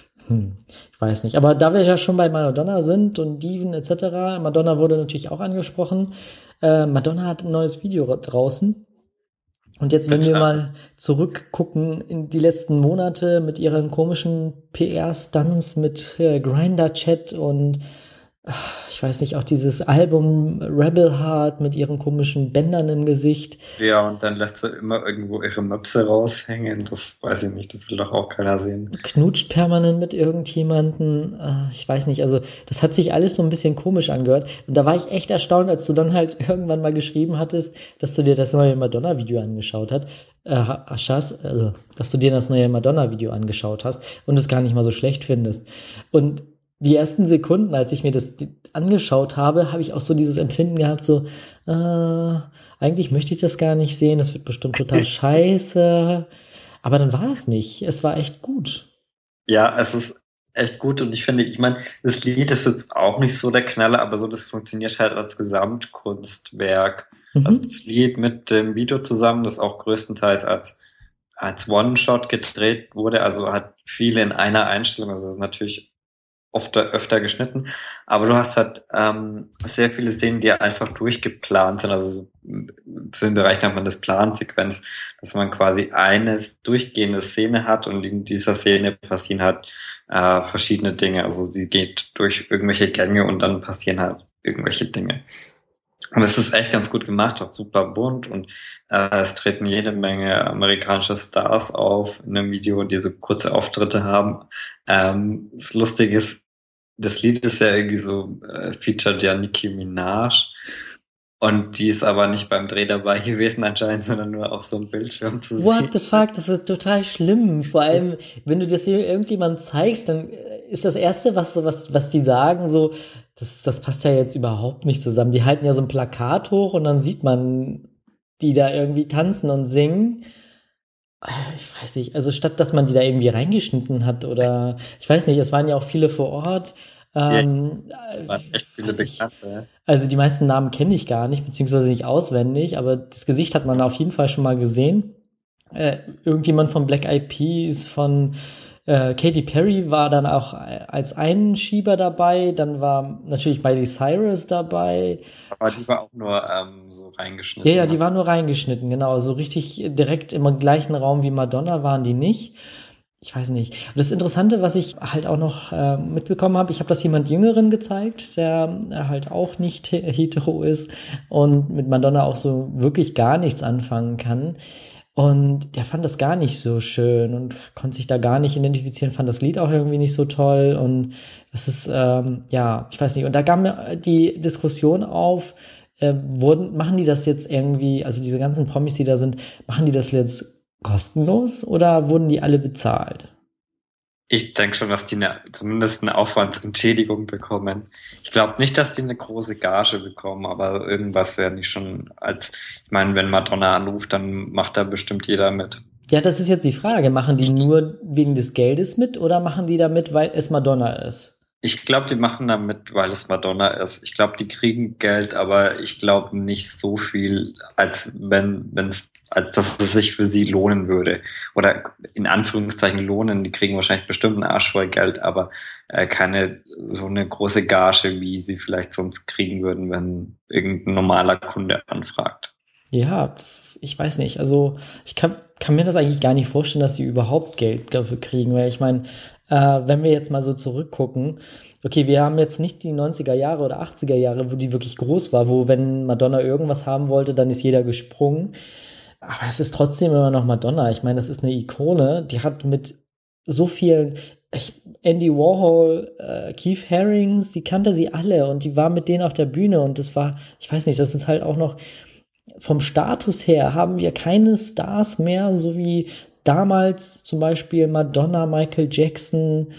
Speaker 1: ich weiß nicht. Aber da wir ja schon bei Madonna sind und Diven etc., Madonna wurde natürlich auch angesprochen. Madonna hat ein neues Video draußen. Und jetzt, wenn wir
Speaker 2: Bitte.
Speaker 1: mal zurückgucken in die letzten Monate mit ihren komischen PR-Stunts mit Grindr-Chat und ich weiß nicht, auch dieses Album Rebel Heart mit ihren komischen Bändern im Gesicht,
Speaker 2: Ja, und dann lässt sie immer irgendwo ihre Möpse raushängen. Das weiß ich nicht, das will doch auch keiner sehen.
Speaker 1: knutscht permanent mit irgendjemanden. Ich weiß nicht, also das hat sich alles so ein bisschen komisch angehört. Und da war ich echt erstaunt, als du dann halt irgendwann mal geschrieben hattest, dass du dir das neue Madonna-Video angeschaut hast. Dass du dir das neue Madonna-Video angeschaut hast und es gar nicht mal so schlecht findest. Und die ersten Sekunden, als ich mir das angeschaut habe, habe ich auch so dieses Empfinden gehabt, so, eigentlich möchte ich das gar nicht sehen, das wird bestimmt total scheiße. Aber dann war es nicht. Es war echt gut.
Speaker 2: Ja, es ist echt gut und ich meine, das Lied ist jetzt auch nicht so der Knaller, aber so, das funktioniert halt als Gesamtkunstwerk. Also
Speaker 1: Mhm.
Speaker 2: das Lied mit dem Video zusammen, das auch größtenteils als One-Shot gedreht wurde, also hat viele in einer Einstellung, also das ist natürlich öfter geschnitten, aber du hast halt sehr viele Szenen, die einfach durchgeplant sind, also so, im Filmbereich nennt man das Plansequenz, dass man quasi eine durchgehende Szene hat und in dieser Szene passieren halt verschiedene Dinge, also sie geht durch irgendwelche Gänge und dann passieren halt irgendwelche Dinge. Und es ist echt ganz gut gemacht, auch super bunt und es treten jede Menge amerikanische Stars auf in einem Video, die so kurze Auftritte haben. Das Lustige ist, das Lied ist ja irgendwie so, featured ja Nicki Minaj und die ist aber nicht beim Dreh dabei gewesen anscheinend, sondern nur auf so einem Bildschirm zu
Speaker 1: What
Speaker 2: sehen.
Speaker 1: the fuck, das ist total schlimm. Vor allem, wenn du das hier irgendjemandem zeigst, dann ist das Erste, was die sagen, so, das passt ja jetzt überhaupt nicht zusammen. Die halten ja so ein Plakat hoch und dann sieht man die da irgendwie tanzen und singen. Ich weiß nicht, also statt dass man die da irgendwie reingeschnitten hat oder ich weiß nicht, es waren ja auch viele vor Ort.
Speaker 2: Ja, es waren echt viele
Speaker 1: Weiß nicht.
Speaker 2: Bekannte.
Speaker 1: Also die meisten Namen kenne ich gar nicht, beziehungsweise nicht auswendig, aber das Gesicht hat man auf jeden Fall schon mal gesehen. Irgendjemand von Black Eyed Peas, von Katy Perry war dann auch als Einschieber dabei. Dann war natürlich Miley Cyrus dabei.
Speaker 2: Aber die war auch nur so
Speaker 1: Ja,
Speaker 2: reingeschnitten.
Speaker 1: ja,
Speaker 2: Ne?
Speaker 1: die war nur reingeschnitten, genau. So richtig direkt im gleichen Raum wie Madonna waren die nicht. Ich weiß nicht. Und das Interessante, was ich halt auch noch mitbekommen habe, ich habe das jemand Jüngeren gezeigt, der halt auch nicht hetero ist und mit Madonna auch so wirklich gar nichts anfangen kann. Und der fand das gar nicht so schön und konnte sich da gar nicht identifizieren, fand das Lied auch irgendwie nicht so toll. Und das ist, ja, ich weiß nicht. Und da kam mir die Diskussion auf, machen die das jetzt irgendwie, also diese ganzen Promis, die da sind, machen die das jetzt kostenlos oder wurden die alle bezahlt?
Speaker 2: Ich denke schon, dass die zumindest eine Aufwandsentschädigung bekommen. Ich glaube nicht, dass die eine große Gage bekommen, aber irgendwas werden die schon ich meine, wenn Madonna anruft, dann macht da bestimmt jeder mit.
Speaker 1: Ja, das ist jetzt die Frage. Machen die nur wegen des Geldes mit oder machen die da mit, weil es Madonna ist?
Speaker 2: Ich glaube, die machen da mit, weil es Madonna ist. Ich glaube, die kriegen Geld, aber ich glaube nicht so viel, als dass es sich für sie lohnen würde. Oder in Anführungszeichen lohnen. Die kriegen wahrscheinlich bestimmt einen Arsch voll Geld, aber keine so eine große Gage, wie sie vielleicht sonst kriegen würden, wenn irgendein normaler Kunde anfragt.
Speaker 1: Ja, ich weiß nicht. Also ich kann mir das eigentlich gar nicht vorstellen, dass sie überhaupt Geld dafür kriegen, weil ich meine, wenn wir jetzt mal so zurückgucken, okay, wir haben jetzt nicht die 90er Jahre oder 80er Jahre, wo die wirklich groß war, wo wenn Madonna irgendwas haben wollte, dann ist jeder gesprungen. Aber es ist trotzdem immer noch Madonna. Ich meine, das ist eine Ikone, die hat mit so vielen, Andy Warhol, Keith Harrings, die kannte sie alle und die war mit denen auf der Bühne und das war, ich weiß nicht, das ist halt auch noch vom Status her haben wir keine Stars mehr, so wie damals zum Beispiel Madonna, Michael Jackson,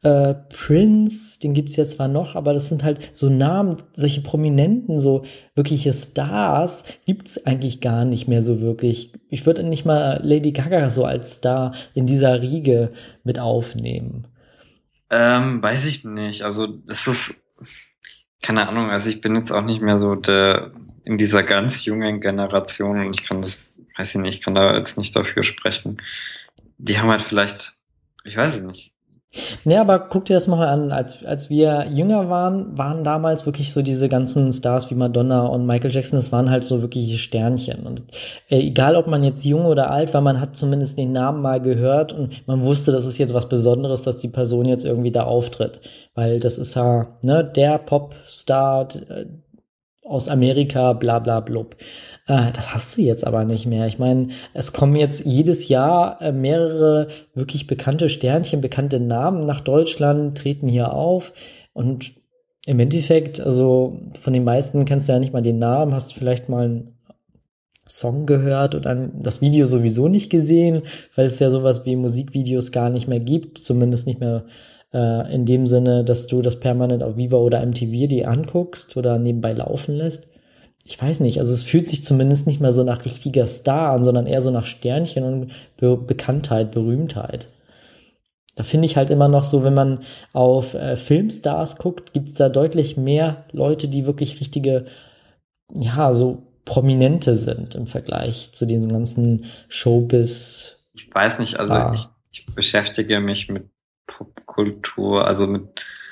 Speaker 1: Prince, den gibt's ja zwar noch, aber das sind halt so Namen, solche Prominenten, so wirkliche Stars gibt's eigentlich gar nicht mehr so wirklich. Ich würde nicht mal Lady Gaga so als Star in dieser Riege mit aufnehmen.
Speaker 2: Weiß ich nicht. Also das ist keine Ahnung. Also ich bin jetzt auch nicht mehr so in dieser ganz jungen Generation und weiß ich nicht, ich kann da jetzt nicht dafür sprechen. Die haben halt vielleicht, ich weiß es nicht.
Speaker 1: Ja, aber guck dir das mal an. Als wir jünger waren damals wirklich so diese ganzen Stars wie Madonna und Michael Jackson, das waren halt so wirkliche Sternchen. Und egal, ob man jetzt jung oder alt war, man hat zumindest den Namen mal gehört und man wusste, das ist jetzt was Besonderes, dass die Person jetzt irgendwie da auftritt. Weil das ist ja, ne, der Popstar aus Amerika, bla bla blub. Das hast du jetzt aber nicht mehr. Ich meine, es kommen jetzt jedes Jahr mehrere wirklich bekannte Sternchen, bekannte Namen nach Deutschland, treten hier auf. Und im Endeffekt, also von den meisten kennst du ja nicht mal den Namen, hast vielleicht mal einen Song gehört oder das Video sowieso nicht gesehen, weil es ja sowas wie Musikvideos gar nicht mehr gibt, zumindest nicht mehr in dem Sinne, dass du das permanent auf Viva oder MTV dir anguckst oder nebenbei laufen lässt. Ich weiß nicht, also es fühlt sich zumindest nicht mehr so nach richtiger Star an, sondern eher so nach Sternchen und Bekanntheit, Berühmtheit. Da finde ich halt immer noch so, wenn man auf Filmstars guckt, gibt's da deutlich mehr Leute, die wirklich richtige, ja, so Prominente sind im Vergleich zu diesen ganzen Showbiz.
Speaker 2: Ich weiß nicht, also ich beschäftige mich mit Popkultur, also mit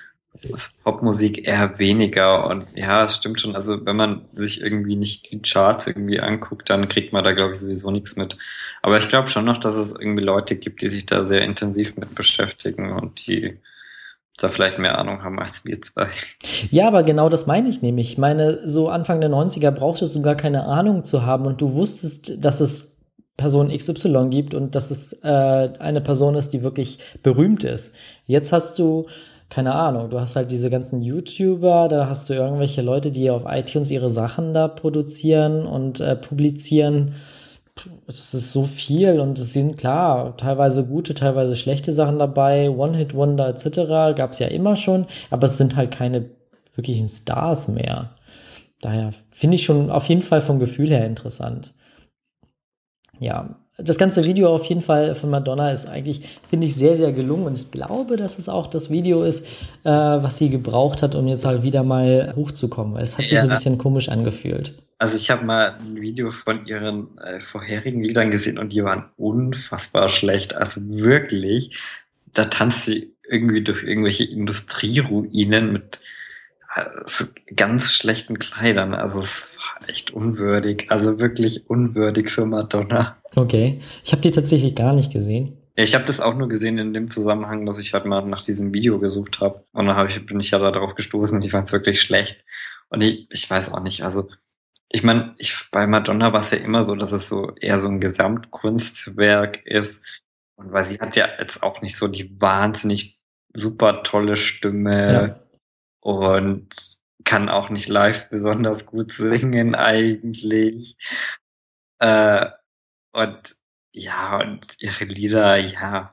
Speaker 2: Popmusik eher weniger und ja, es stimmt schon, also wenn man sich irgendwie nicht die Charts irgendwie anguckt, dann kriegt man da glaube ich sowieso nichts mit. Aber ich glaube schon noch, dass es irgendwie Leute gibt, die sich da sehr intensiv mit beschäftigen und die da vielleicht mehr Ahnung haben als wir zwei.
Speaker 1: Ja, aber genau das meine ich nämlich. Ich meine, so Anfang der 90er brauchtest du gar keine Ahnung zu haben und du wusstest, dass es Person XY gibt und dass es eine Person ist, die wirklich berühmt ist. Jetzt hast du, keine Ahnung, du hast halt diese ganzen YouTuber, da hast du irgendwelche Leute, die auf iTunes ihre Sachen da produzieren und publizieren. Es ist so viel und es sind klar teilweise gute, teilweise schlechte Sachen dabei, One-Hit-Wonder etc. gab es ja immer schon, aber es sind halt keine wirklichen Stars mehr. Daher finde ich schon auf jeden Fall vom Gefühl her interessant. Ja, das ganze Video auf jeden Fall von Madonna ist eigentlich, finde ich, sehr, sehr gelungen. Und ich glaube, dass es auch das Video ist, was sie gebraucht hat, um jetzt halt wieder mal hochzukommen. Weil es hat sich so ein
Speaker 2: Ja,
Speaker 1: bisschen komisch angefühlt.
Speaker 2: also ich habe mal ein Video von ihren vorherigen Liedern gesehen und die waren unfassbar schlecht. Also wirklich, da tanzt sie irgendwie durch irgendwelche Industrieruinen mit so ganz schlechten Kleidern. Also es war echt unwürdig. Also wirklich unwürdig für Madonna.
Speaker 1: Okay. Ich habe die tatsächlich gar nicht gesehen.
Speaker 2: Ja, ich habe das auch nur gesehen in dem Zusammenhang, dass ich halt mal nach diesem Video gesucht habe. Und dann bin ich ja da drauf gestoßen und ich fand es wirklich schlecht. Und ich weiß auch nicht, also ich meine, bei Madonna war es ja immer so, dass es so eher so ein Gesamtkunstwerk ist. Und weil sie hat ja jetzt auch nicht so die wahnsinnig super tolle
Speaker 1: Ja.
Speaker 2: Stimme und kann auch nicht live besonders gut singen eigentlich. Äh, und ja, und ihre Lieder, ja,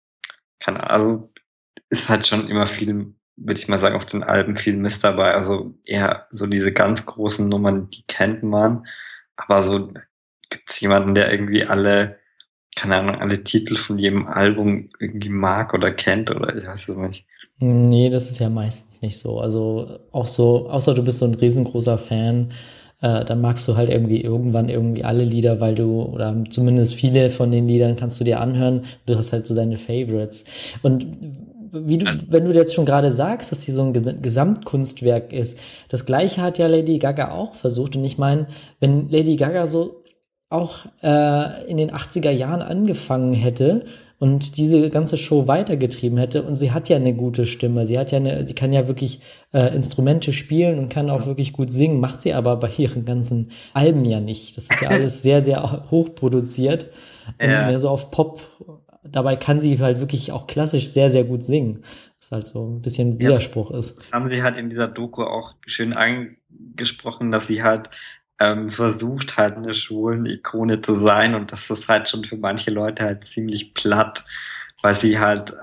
Speaker 2: also ist halt schon immer viel, würde ich mal sagen, auf den Alben viel Mist dabei. Also eher so diese ganz großen Nummern, die kennt man. Aber so gibt's jemanden, der irgendwie keine Ahnung, alle Titel von jedem Album irgendwie mag oder kennt oder ich weiß es nicht.
Speaker 1: Nee, das ist ja meistens nicht so. Also auch so, außer du bist so ein riesengroßer Fan, dann magst du halt irgendwie irgendwann irgendwie alle Lieder, weil oder zumindest viele von den Liedern kannst du dir anhören. Du hast halt so deine Favorites. Und
Speaker 2: Also,
Speaker 1: wenn du jetzt schon gerade sagst, dass sie so ein Gesamtkunstwerk ist, das Gleiche hat ja Lady Gaga auch versucht. Und ich meine, wenn Lady Gaga so auch in den 80er Jahren angefangen hätte und diese ganze Show weitergetrieben hätte, und sie hat ja eine gute Stimme, die kann ja wirklich Instrumente spielen und kann auch wirklich gut singen, macht sie aber bei ihren ganzen Alben ja nicht. Das ist ja alles sehr, sehr hoch produziert und
Speaker 2: äh,
Speaker 1: mehr so auf Pop. Dabei kann sie halt wirklich auch klassisch sehr, sehr gut singen. Was halt so ein bisschen
Speaker 2: ja,
Speaker 1: Widerspruch ist.
Speaker 2: das haben sie halt in dieser Doku auch schön angesprochen, dass sie halt versucht halt eine schwulen Ikone zu sein und das ist halt schon für manche Leute halt ziemlich platt, weil sie halt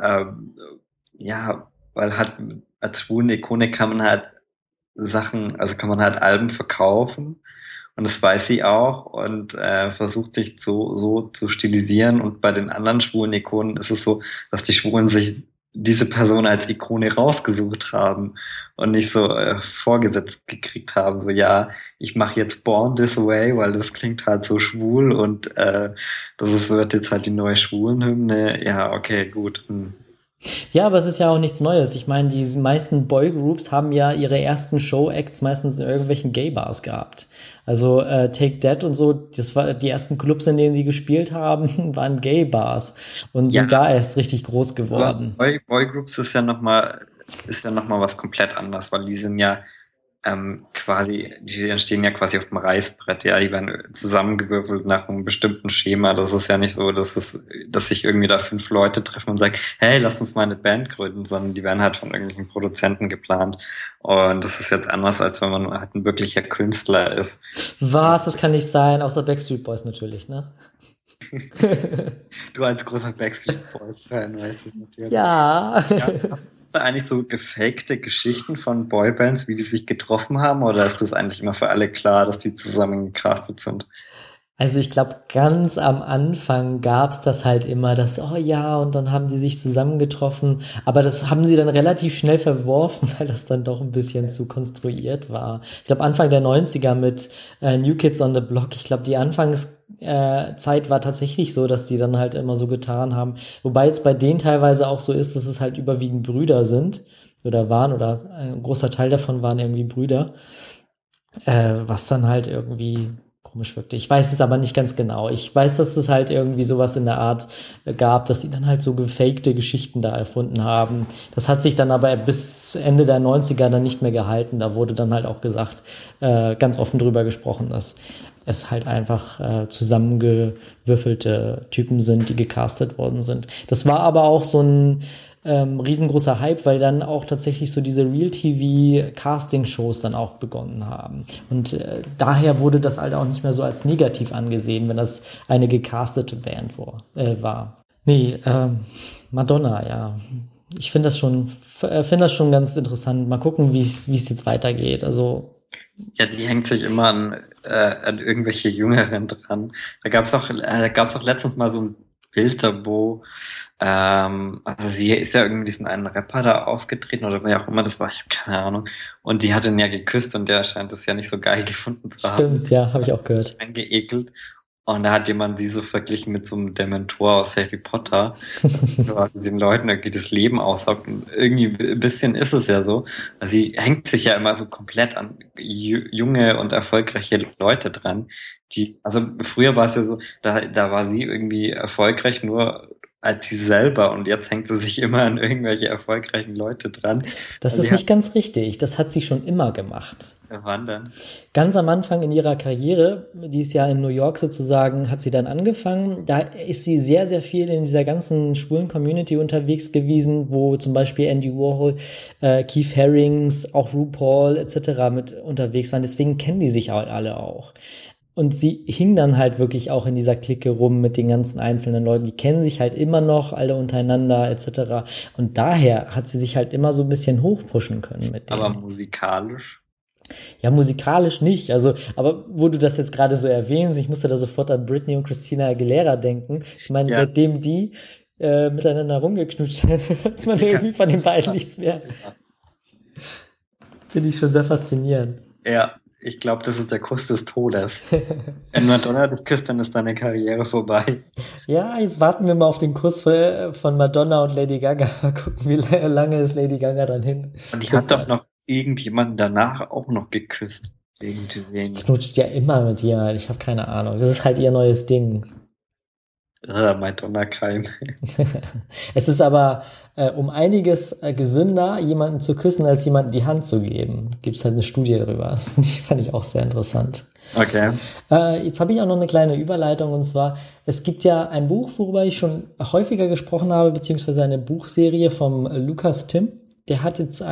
Speaker 2: ja, weil halt als schwulen Ikone kann man halt also kann man halt Alben verkaufen und das weiß sie auch und versucht sich so zu stilisieren und bei den anderen schwulen Ikonen ist es so, dass die Schwulen sich diese Person als Ikone rausgesucht haben und nicht so vorgesetzt gekriegt haben, so ja, ich mache jetzt Born This Way, weil das klingt halt so schwul und wird jetzt halt die neue Schwulenhymne. Ja, okay, gut. Hm.
Speaker 1: Ja, aber es ist ja auch nichts Neues. Ich meine, die meisten Boygroups haben ja ihre ersten Show-Acts meistens in irgendwelchen Gay-Bars gehabt. Also Take That und so, das war die ersten Clubs, in denen sie gespielt haben, waren Gay-Bars und
Speaker 2: Ja,
Speaker 1: sind da erst richtig groß
Speaker 2: aber
Speaker 1: geworden.
Speaker 2: Boygroups ist ja noch mal was komplett anderes, weil die sind ja die entstehen ja quasi auf dem Reißbrett, ja, die werden zusammengewürfelt nach einem bestimmten Schema. Das ist ja nicht so, dass sich irgendwie da 5 Leute treffen und sagen, hey, lass uns mal eine Band gründen, sondern die werden halt von irgendwelchen Produzenten geplant. Und das ist jetzt anders, als wenn man halt ein wirklicher Künstler ist.
Speaker 1: Was? Das kann nicht sein, außer Backstreet Boys natürlich, ne?
Speaker 2: Du als großer Backstreet Boys-Fan weißt es natürlich.
Speaker 1: Ja.
Speaker 2: Ja, hast du eigentlich so gefakte Geschichten von Boybands, wie die sich getroffen haben, oder ist das eigentlich immer für alle klar, dass die zusammen gecastet sind?
Speaker 1: Also ich glaube, ganz am Anfang gab's das halt immer, dass, oh ja, und dann haben die sich zusammengetroffen. Aber das haben sie dann relativ schnell verworfen, weil das dann doch ein bisschen zu konstruiert war. Ich glaube, Anfang der 90er mit New Kids on the Block, ich glaube, die Anfangszeit Zeit war tatsächlich so, dass die dann halt immer so getan haben. Wobei es bei denen teilweise auch so ist, dass es halt überwiegend Brüder sind oder waren oder ein großer Teil davon waren irgendwie Brüder. Was dann halt irgendwie komisch wirkte. Ich weiß es aber nicht ganz genau. Ich weiß, dass es halt irgendwie sowas in der Art gab, dass die dann halt so gefakte Geschichten da erfunden haben. Das hat sich dann aber bis Ende der 90er dann nicht mehr gehalten. Da wurde dann halt auch gesagt, ganz offen drüber gesprochen, dass es halt einfach zusammengewürfelte Typen sind, die gecastet worden sind. Das war aber auch so ein riesengroßer Hype, weil dann auch tatsächlich so diese Real-TV-Casting-Shows dann auch begonnen haben. Und daher wurde das halt auch nicht mehr so als negativ angesehen, wenn das eine gecastete Band war. Nee, Madonna, ja. Ich finde das schon ganz interessant. Mal gucken, wie es jetzt weitergeht. Also
Speaker 2: Ja, die hängt sich immer an irgendwelche Jüngeren dran. Da gab's auch letztens mal so ein Bild, da wo, also sie ist ja irgendwie diesen einen Rapper da aufgetreten oder wer auch immer das war, ich habe keine Ahnung. Und die hat ihn ja geküsst und der scheint es ja nicht so geil gefunden zu haben.
Speaker 1: Stimmt, ja, habe ich
Speaker 2: Hat
Speaker 1: auch gehört.
Speaker 2: sich angeekelt. Und da hat jemand sie so verglichen mit so einem Dementor aus Harry Potter, quasi den Leuten irgendwie das Leben aussaugt. Und irgendwie ein bisschen ist es ja so. Also sie hängt sich ja immer so komplett an junge und erfolgreiche Leute dran. Also früher war es ja so, da war sie irgendwie erfolgreich nur als sie selber und jetzt hängt sie sich immer an irgendwelche erfolgreichen Leute dran.
Speaker 1: Das
Speaker 2: Also
Speaker 1: ist
Speaker 2: sie hat
Speaker 1: nicht ganz richtig. Das hat sie schon immer gemacht.
Speaker 2: wandern.
Speaker 1: Ganz am Anfang in ihrer Karriere, die ist ja in New York sozusagen, hat sie dann angefangen. Da ist sie sehr, sehr viel in dieser ganzen schwulen Community unterwegs gewesen, wo zum Beispiel Andy Warhol, Keith Harrings, auch RuPaul etc. mit unterwegs waren. Deswegen kennen die sich alle auch. Und sie hing dann halt wirklich auch in dieser Clique rum mit den ganzen einzelnen Leuten. Die kennen sich halt immer noch, alle untereinander etc. Und daher hat sie sich halt immer so ein bisschen hochpushen können mit
Speaker 2: Aber
Speaker 1: denen.
Speaker 2: musikalisch.
Speaker 1: Ja, musikalisch nicht. Also, aber wo du das jetzt gerade so erwähnst, ich musste da sofort an Britney und Christina Aguilera denken. Ich meine,
Speaker 2: Ja.
Speaker 1: seitdem die miteinander rumgeknutscht haben, hört man irgendwie von den beiden nichts mehr. Finde ich schon sehr faszinierend.
Speaker 2: Ja, ich glaube, das ist der Kuss des Todes. Wenn Madonna dich küsst, dann ist deine Karriere vorbei.
Speaker 1: Ja, jetzt warten wir mal auf den Kuss von Madonna und Lady Gaga. Mal gucken, wie lange ist Lady Gaga dann hin.
Speaker 2: Und die hat doch noch irgendjemanden danach auch noch geküsst. Irgendwen.
Speaker 1: Knutscht ja immer mit ihr. Ich habe keine Ahnung. Das ist halt ihr neues Ding.
Speaker 2: Madonna Keim.
Speaker 1: Es ist aber um einiges gesünder, jemanden zu küssen, als jemanden die Hand zu geben. Gibt es halt eine Studie darüber. Das fand ich auch sehr interessant.
Speaker 2: Okay.
Speaker 1: Jetzt habe ich auch noch eine kleine Überleitung und zwar, es gibt ja ein Buch, worüber ich schon häufiger gesprochen habe, beziehungsweise eine Buchserie vom Lukas Timm. Der hat jetzt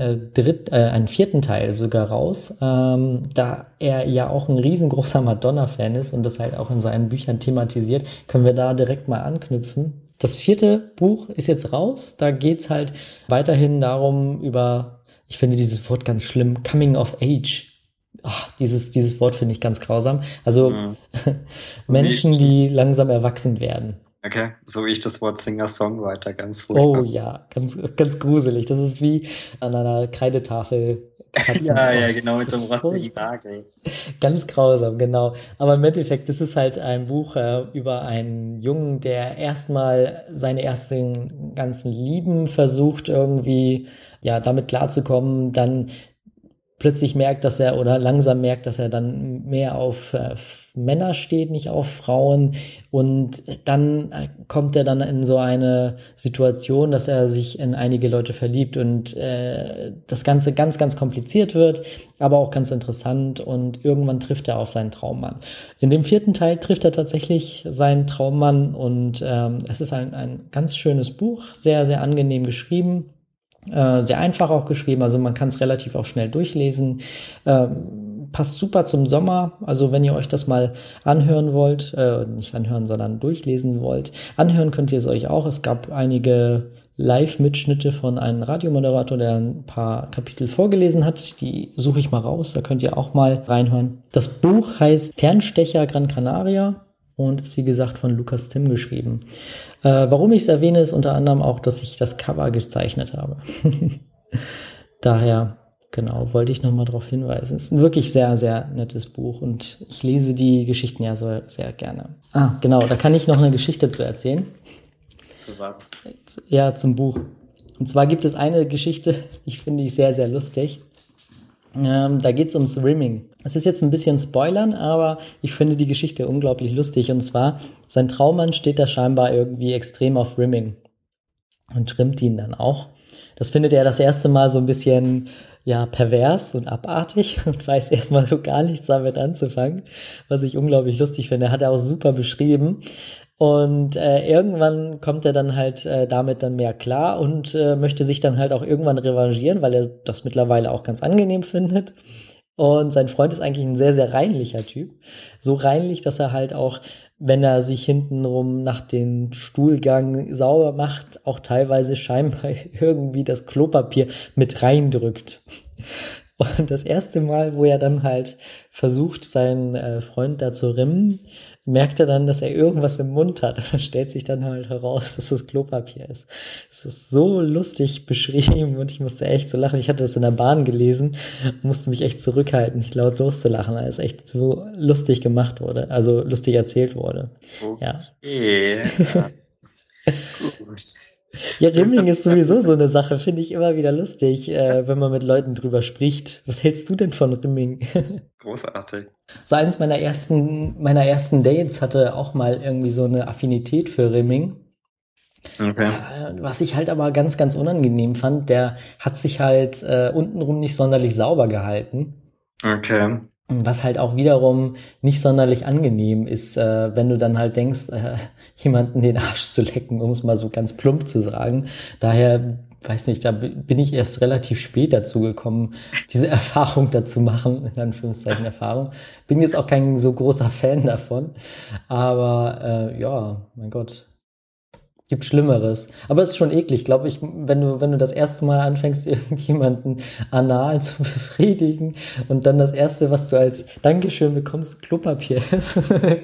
Speaker 1: einen vierten Teil sogar raus, da er ja auch ein riesengroßer Madonna-Fan ist und das halt auch in seinen Büchern thematisiert, können wir da direkt mal anknüpfen. Das vierte Buch ist jetzt raus, da geht's halt weiterhin darum ich finde dieses Wort ganz schlimm, Coming of Age. Dieses Wort finde ich ganz grausam. Also
Speaker 2: Mhm.
Speaker 1: Menschen, die langsam erwachsen werden.
Speaker 2: Okay. So wie ich das Wort Singer-Songwriter ganz
Speaker 1: Oh
Speaker 2: furchtbar.
Speaker 1: ja, ganz, ganz gruselig. Das ist wie an einer Kreidetafel kratzen.
Speaker 2: Ja,
Speaker 1: Oh,
Speaker 2: genau, mit so einem rostigen
Speaker 1: furchtbar.
Speaker 2: Nagel.
Speaker 1: Ganz grausam, genau. Aber im Endeffekt, das ist halt ein Buch über einen Jungen, der erstmal seine ersten ganzen Lieben versucht, irgendwie ja damit klarzukommen, dann plötzlich merkt, oder langsam merkt, dass er dann mehr auf Männer steht, nicht auf Frauen. Und dann kommt er dann in so eine Situation, dass er sich in einige Leute verliebt und das Ganze ganz, ganz kompliziert wird, aber auch ganz interessant. Und irgendwann trifft er auf seinen Traummann. In dem vierten Teil trifft er tatsächlich seinen Traummann und es ist ein ganz schönes Buch, sehr, sehr angenehm geschrieben. Sehr einfach auch geschrieben, also man kann es relativ auch schnell durchlesen. Passt super zum Sommer, also wenn ihr euch das mal anhören wollt, nicht anhören, sondern durchlesen wollt, anhören könnt ihr es euch auch. Es gab einige Live-Mitschnitte von einem Radiomoderator, der ein paar Kapitel vorgelesen hat. Die suche ich mal raus, da könnt ihr auch mal reinhören. Das Buch heißt Fernstecher Gran Canaria und ist wie gesagt von Lukas Timm geschrieben. Warum ich es erwähne, ist unter anderem auch, dass ich das Cover gezeichnet habe. Daher, genau, wollte ich nochmal darauf hinweisen. Es ist ein wirklich sehr, sehr nettes Buch und ich lese die Geschichten ja so sehr gerne. Genau, da kann ich noch eine Geschichte zu erzählen.
Speaker 2: So was.
Speaker 1: Ja, zum Buch. Und zwar gibt es eine Geschichte, die finde ich sehr, sehr lustig. Da geht es ums Rimming. Es ist jetzt ein bisschen Spoilern, aber ich finde die Geschichte unglaublich lustig. Und zwar, sein Traummann steht da scheinbar irgendwie extrem auf Rimming und trimmt ihn dann auch. Das findet er das erste Mal so ein bisschen, ja, pervers und abartig und weiß erstmal so gar nichts damit anzufangen, was ich unglaublich lustig finde. Hat er auch super beschrieben. Und irgendwann kommt er dann halt damit dann mehr klar und möchte sich dann halt auch irgendwann revanchieren, weil er das mittlerweile auch ganz angenehm findet. Und sein Freund ist eigentlich ein sehr, sehr reinlicher Typ. So reinlich, dass er halt auch, wenn er sich hintenrum nach dem Stuhlgang sauber macht, auch teilweise scheinbar irgendwie das Klopapier mit reindrückt. Und das erste Mal, wo er dann halt versucht, seinen Freund da zu rimmen, merkt er dann, dass er irgendwas im Mund hat. Und dann stellt sich dann halt heraus, dass das Klopapier ist. Es ist so lustig beschrieben und ich musste echt so lachen. Ich hatte das in der Bahn gelesen, musste mich echt zurückhalten, nicht laut loszulachen, weil es echt so lustig gemacht wurde, also lustig erzählt wurde. Ja.
Speaker 2: Okay, gut.
Speaker 1: Ja, Rimming ist sowieso so eine Sache, finde ich immer wieder lustig, wenn man mit Leuten drüber spricht. Was hältst du denn von Rimming?
Speaker 2: Großartig.
Speaker 1: So eins meiner ersten Dates hatte auch mal irgendwie so eine Affinität für Rimming.
Speaker 2: Okay.
Speaker 1: Was ich halt aber ganz, ganz unangenehm fand, der hat sich halt untenrum nicht sonderlich sauber gehalten.
Speaker 2: Okay.
Speaker 1: Was halt auch wiederum nicht sonderlich angenehm ist, wenn du dann halt denkst, jemanden den Arsch zu lecken, um es mal so ganz plump zu sagen. Daher, weiß nicht, da bin ich erst relativ spät dazu gekommen, diese Erfahrung dazu machen, in Anführungszeichen Erfahrung. Bin jetzt auch kein so großer Fan davon, aber ja, mein Gott. Gibt Schlimmeres. Aber es ist schon eklig, glaube ich, wenn du das erste Mal anfängst, irgendjemanden anal zu befriedigen und dann das erste, was du als Dankeschön bekommst, Klopapier ist.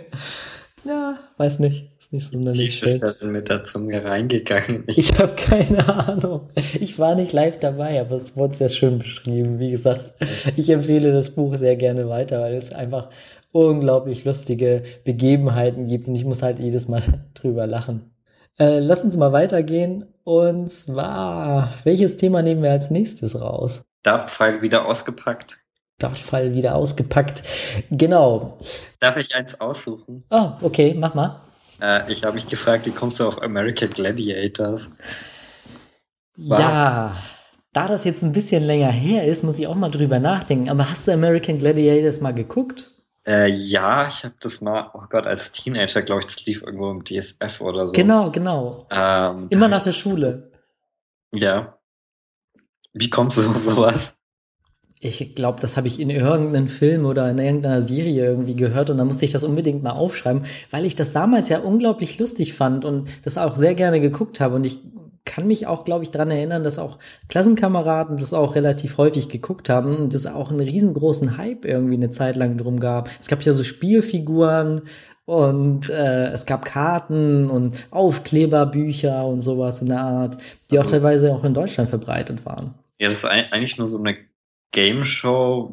Speaker 1: Ja, weiß nicht. Ist nicht sonderlich
Speaker 2: Tief ist
Speaker 1: schön.
Speaker 2: er denn mit der Zunge reingegangen?
Speaker 1: Ich habe keine Ahnung. Ich war nicht live dabei, aber es wurde sehr schön beschrieben. Wie gesagt, ich empfehle das Buch sehr gerne weiter, weil es einfach unglaublich lustige Begebenheiten gibt und ich muss halt jedes Mal drüber lachen. Lass uns mal weitergehen. Und zwar, welches Thema nehmen wir als nächstes raus?
Speaker 2: Dartpfeil wieder ausgepackt.
Speaker 1: Dartfall wieder ausgepackt. Genau.
Speaker 2: Darf ich eins aussuchen?
Speaker 1: Oh, okay, mach mal.
Speaker 2: Ich habe mich gefragt, wie kommst du auf American Gladiators? Wow.
Speaker 1: Ja, da das jetzt ein bisschen länger her ist, muss ich auch mal drüber nachdenken. Aber hast du American Gladiators mal geguckt?
Speaker 2: Ja, ich habe das mal, oh Gott, als Teenager, glaube ich, das lief irgendwo im DSF oder so.
Speaker 1: Genau. Immer nach der Schule.
Speaker 2: Ja. Wie kommst du auf sowas?
Speaker 1: Ich glaube, das habe ich in irgendeinem Film oder in irgendeiner Serie irgendwie gehört und dann musste ich das unbedingt mal aufschreiben, weil ich das damals ja unglaublich lustig fand und das auch sehr gerne geguckt habe und ich kann mich auch, glaube ich, daran erinnern, dass auch Klassenkameraden das auch relativ häufig geguckt haben und es auch einen riesengroßen Hype irgendwie eine Zeit lang drum gab. Es gab ja so Spielfiguren und es gab Karten und Aufkleberbücher und sowas in der Art, die auch teilweise auch in Deutschland verbreitet waren.
Speaker 2: Ja, das ist eigentlich nur so eine Game Show,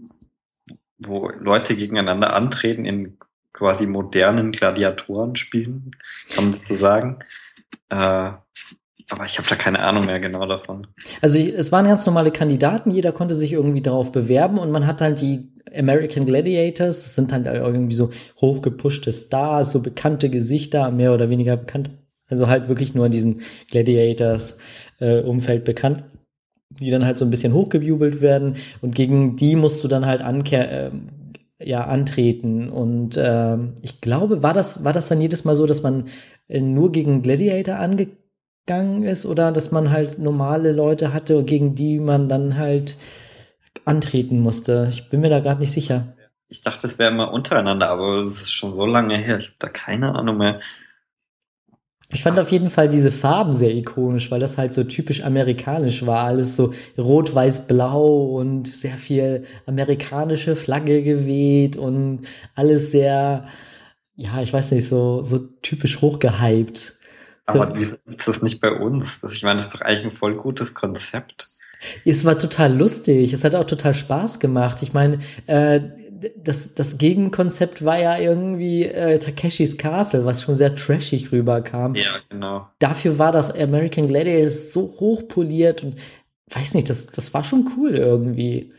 Speaker 2: wo Leute gegeneinander antreten in quasi modernen Gladiatorenspielen, kann man das so sagen. Aber ich habe da keine Ahnung mehr genau davon.
Speaker 1: Also es waren ganz normale Kandidaten, jeder konnte sich irgendwie darauf bewerben und man hat halt die American Gladiators, das sind halt irgendwie so hochgepushte Stars, so bekannte Gesichter, mehr oder weniger bekannt, also halt wirklich nur in diesen Gladiators Umfeld bekannt, die dann halt so ein bisschen hochgejubelt werden und gegen die musst du dann halt antreten und ich glaube, war das dann jedes Mal so, dass man nur gegen Gladiator angegangen ist oder dass man halt normale Leute hatte, gegen die man dann halt antreten musste? Ich bin mir da gerade nicht sicher.
Speaker 2: Ich dachte, es wäre immer untereinander, aber das ist schon so lange her. Ich habe da keine Ahnung mehr.
Speaker 1: Ich fand auf jeden Fall diese Farben sehr ikonisch, weil das halt so typisch amerikanisch war. Alles so rot, weiß, blau und sehr viel amerikanische Flagge geweht und alles sehr, ja, ich weiß nicht, so typisch hochgehypt.
Speaker 2: Aber wieso ist das nicht bei uns? Ich meine, das ist doch eigentlich ein voll gutes Konzept.
Speaker 1: Es war total lustig. Es hat auch total Spaß gemacht. Ich meine, das Gegenkonzept war ja irgendwie Takeshis Castle, was schon sehr trashig rüberkam.
Speaker 2: Ja, genau.
Speaker 1: Dafür war das American Gladiators so hochpoliert und weiß nicht, das war schon cool irgendwie.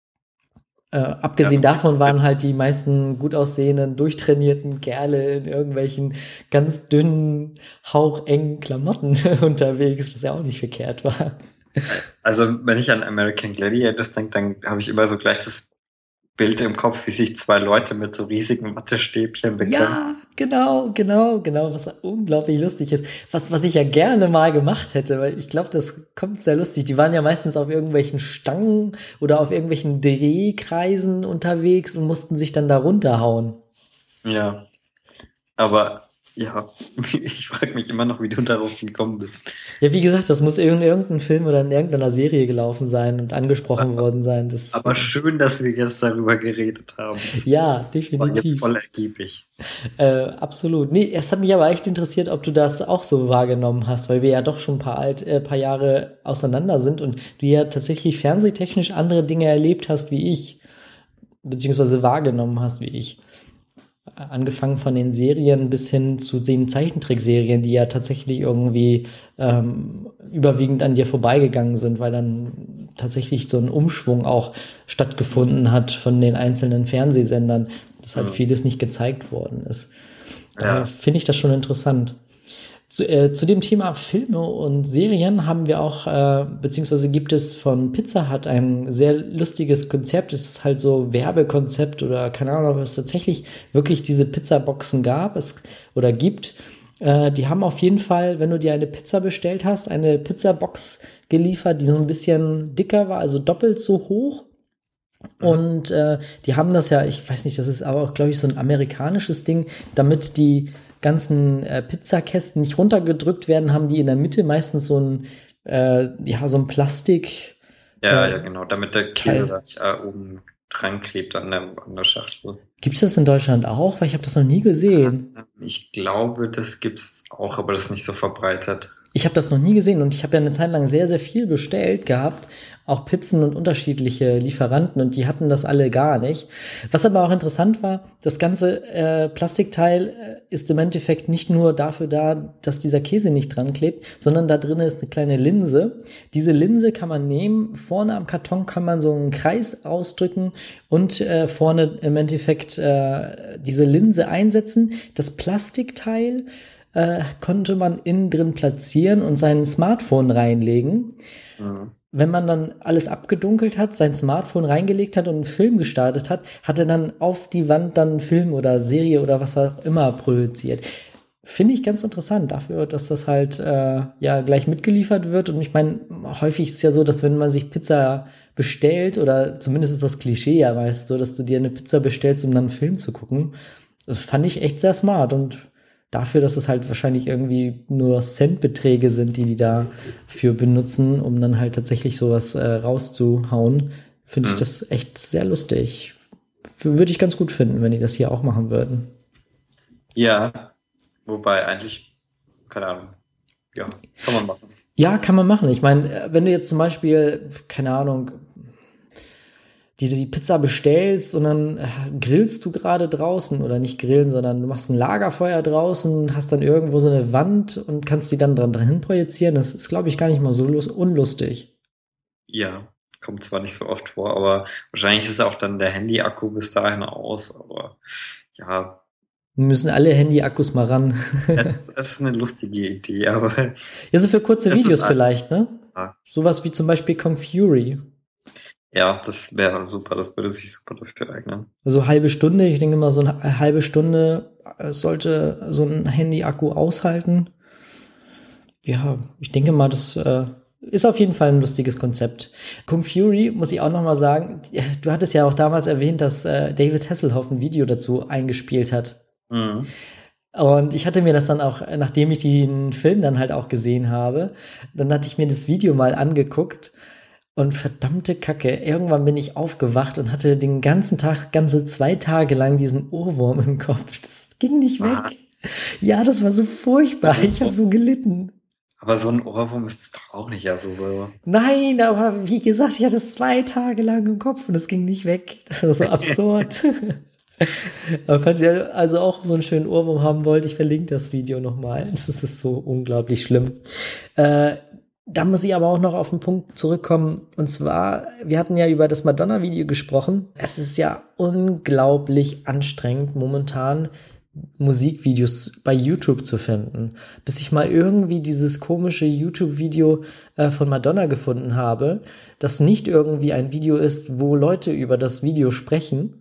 Speaker 1: Abgesehen davon waren halt die meisten gut aussehenden, durchtrainierten Kerle in irgendwelchen ganz dünnen, hauchengen Klamotten unterwegs, was ja auch nicht verkehrt war.
Speaker 2: Also, wenn ich an American Gladiators denke, dann habe ich immer so gleich das Bild im Kopf, wie sich zwei Leute mit so riesigen Wattestäbchen bekämpfen.
Speaker 1: Ja, genau, was unglaublich lustig ist. Was ich ja gerne mal gemacht hätte, weil ich glaube, das kommt sehr lustig. Die waren ja meistens auf irgendwelchen Stangen oder auf irgendwelchen Drehkreisen unterwegs und mussten sich dann da runterhauen.
Speaker 2: Ja, aber Ja, ich frage mich immer noch, wie du darauf gekommen bist.
Speaker 1: Ja, wie gesagt, das muss in irgendein Film oder in irgendeiner Serie gelaufen sein und angesprochen worden sein. Das,
Speaker 2: Aber schön, dass wir jetzt darüber geredet haben. Das
Speaker 1: ja,
Speaker 2: war jetzt
Speaker 1: definitiv.
Speaker 2: voll ergiebig.
Speaker 1: Absolut. Nee, es hat mich aber echt interessiert, ob du das auch so wahrgenommen hast, weil wir ja doch schon paar Jahre auseinander sind und du ja tatsächlich fernsehtechnisch andere Dinge erlebt hast wie ich, beziehungsweise wahrgenommen hast wie ich. Angefangen von den Serien bis hin zu den Zeichentrickserien, die ja tatsächlich irgendwie überwiegend an dir vorbeigegangen sind, weil dann tatsächlich so ein Umschwung auch stattgefunden hat von den einzelnen Fernsehsendern, dass halt vieles nicht gezeigt worden ist. Daher
Speaker 2: Ja.
Speaker 1: finde ich das schon interessant. Zu dem Thema Filme und Serien haben wir auch, beziehungsweise gibt es von Pizza Hut ein sehr lustiges Konzept. Es ist halt so Werbekonzept oder keine Ahnung, ob es tatsächlich wirklich diese Pizzaboxen oder gibt. Die haben auf jeden Fall, wenn du dir eine Pizza bestellt hast, eine Pizzabox geliefert, die so ein bisschen dicker war, also doppelt so hoch. Und die haben das ja, ich weiß nicht, das ist aber auch, glaube ich, so ein amerikanisches Ding, damit die ganzen Pizzakästen nicht runtergedrückt werden, haben die in der Mitte meistens so ein Plastik
Speaker 2: Ja, genau, damit der Käse
Speaker 1: Teil.
Speaker 2: da nicht oben dran klebt an der Schachtel.
Speaker 1: Gibt's das in Deutschland auch? Weil ich habe das noch nie gesehen.
Speaker 2: Ich glaube, das gibt's auch, aber das ist nicht so verbreitet.
Speaker 1: Ich habe das noch nie gesehen und ich habe ja eine Zeit lang sehr, sehr viel bestellt gehabt, auch Pizzen und unterschiedliche Lieferanten und die hatten das alle gar nicht. Was aber auch interessant war, das ganze Plastikteil ist im Endeffekt nicht nur dafür da, dass dieser Käse nicht dran klebt, sondern da drin ist eine kleine Linse. Diese Linse kann man nehmen, vorne am Karton kann man so einen Kreis ausdrücken und vorne im Endeffekt diese Linse einsetzen. Das Plastikteil konnte man innen drin platzieren und sein Smartphone reinlegen.
Speaker 2: Mhm.
Speaker 1: Wenn man dann alles abgedunkelt hat, sein Smartphone reingelegt hat und einen Film gestartet hat, hat er dann auf die Wand dann einen Film oder Serie oder was auch immer projiziert. Finde ich ganz interessant dafür, dass das halt ja gleich mitgeliefert wird. Und ich meine, häufig ist es ja so, dass wenn man sich Pizza bestellt, oder zumindest ist das Klischee ja meist so, dass du dir eine Pizza bestellst, um dann einen Film zu gucken. Das fand ich echt sehr smart und dafür, dass es halt wahrscheinlich irgendwie nur Centbeträge sind, die dafür benutzen, um dann halt tatsächlich sowas rauszuhauen, finde ich das echt sehr lustig. Würde ich ganz gut finden, wenn die das hier auch machen würden.
Speaker 2: Ja, wobei eigentlich, keine Ahnung, ja, kann man machen.
Speaker 1: Ja, kann man machen. Ich meine, wenn du jetzt zum Beispiel, keine Ahnung, die Pizza bestellst und dann grillst du gerade draußen oder nicht grillen, sondern du machst ein Lagerfeuer draußen, hast dann irgendwo so eine Wand und kannst die dann dran projizieren. Das ist, glaube ich, gar nicht mal so unlustig.
Speaker 2: Ja, kommt zwar nicht so oft vor, aber wahrscheinlich ist auch dann der Handy-Akku bis dahin aus, aber ja,
Speaker 1: Wir müssen alle Handy-Akkus mal ran.
Speaker 2: es ist eine lustige Idee, aber
Speaker 1: Ja, so für kurze
Speaker 2: es
Speaker 1: Videos
Speaker 2: ist
Speaker 1: vielleicht, ne?
Speaker 2: einfach.
Speaker 1: Sowas wie zum Beispiel Kong Fury.
Speaker 2: Ja, das wäre super, das würde sich super dafür eignen.
Speaker 1: Also halbe Stunde, ich denke mal, so eine halbe Stunde sollte so ein Handy-Akku aushalten. Ja, ich denke mal, das ist auf jeden Fall ein lustiges Konzept. Kung Fury, muss ich auch noch mal sagen, du hattest ja auch damals erwähnt, dass David Hasselhoff ein Video dazu eingespielt hat.
Speaker 2: Mhm.
Speaker 1: Und ich hatte mir das dann auch, nachdem ich den Film dann halt auch gesehen habe, dann hatte ich mir das Video mal angeguckt und verdammte Kacke, irgendwann bin ich aufgewacht und hatte den ganzen Tag, ganze 2 Tage lang diesen Ohrwurm im Kopf. Das ging nicht weg.
Speaker 2: Was?
Speaker 1: Ja, das war so furchtbar. Ich habe so gelitten.
Speaker 2: Aber so ein Ohrwurm ist es doch auch nicht, also so.
Speaker 1: Nein, aber wie gesagt, ich hatte es 2 Tage lang im Kopf und es ging nicht weg. Das war so absurd. Aber falls ihr also auch so einen schönen Ohrwurm haben wollt, ich verlinke das Video nochmal. Das ist so unglaublich schlimm. Da muss ich aber auch noch auf den Punkt zurückkommen. Und zwar, wir hatten ja über das Madonna-Video gesprochen. Es ist ja unglaublich anstrengend momentan, Musikvideos bei YouTube zu finden. Bis ich mal irgendwie dieses komische YouTube-Video von Madonna gefunden habe, das nicht irgendwie ein Video ist, wo Leute über das Video sprechen.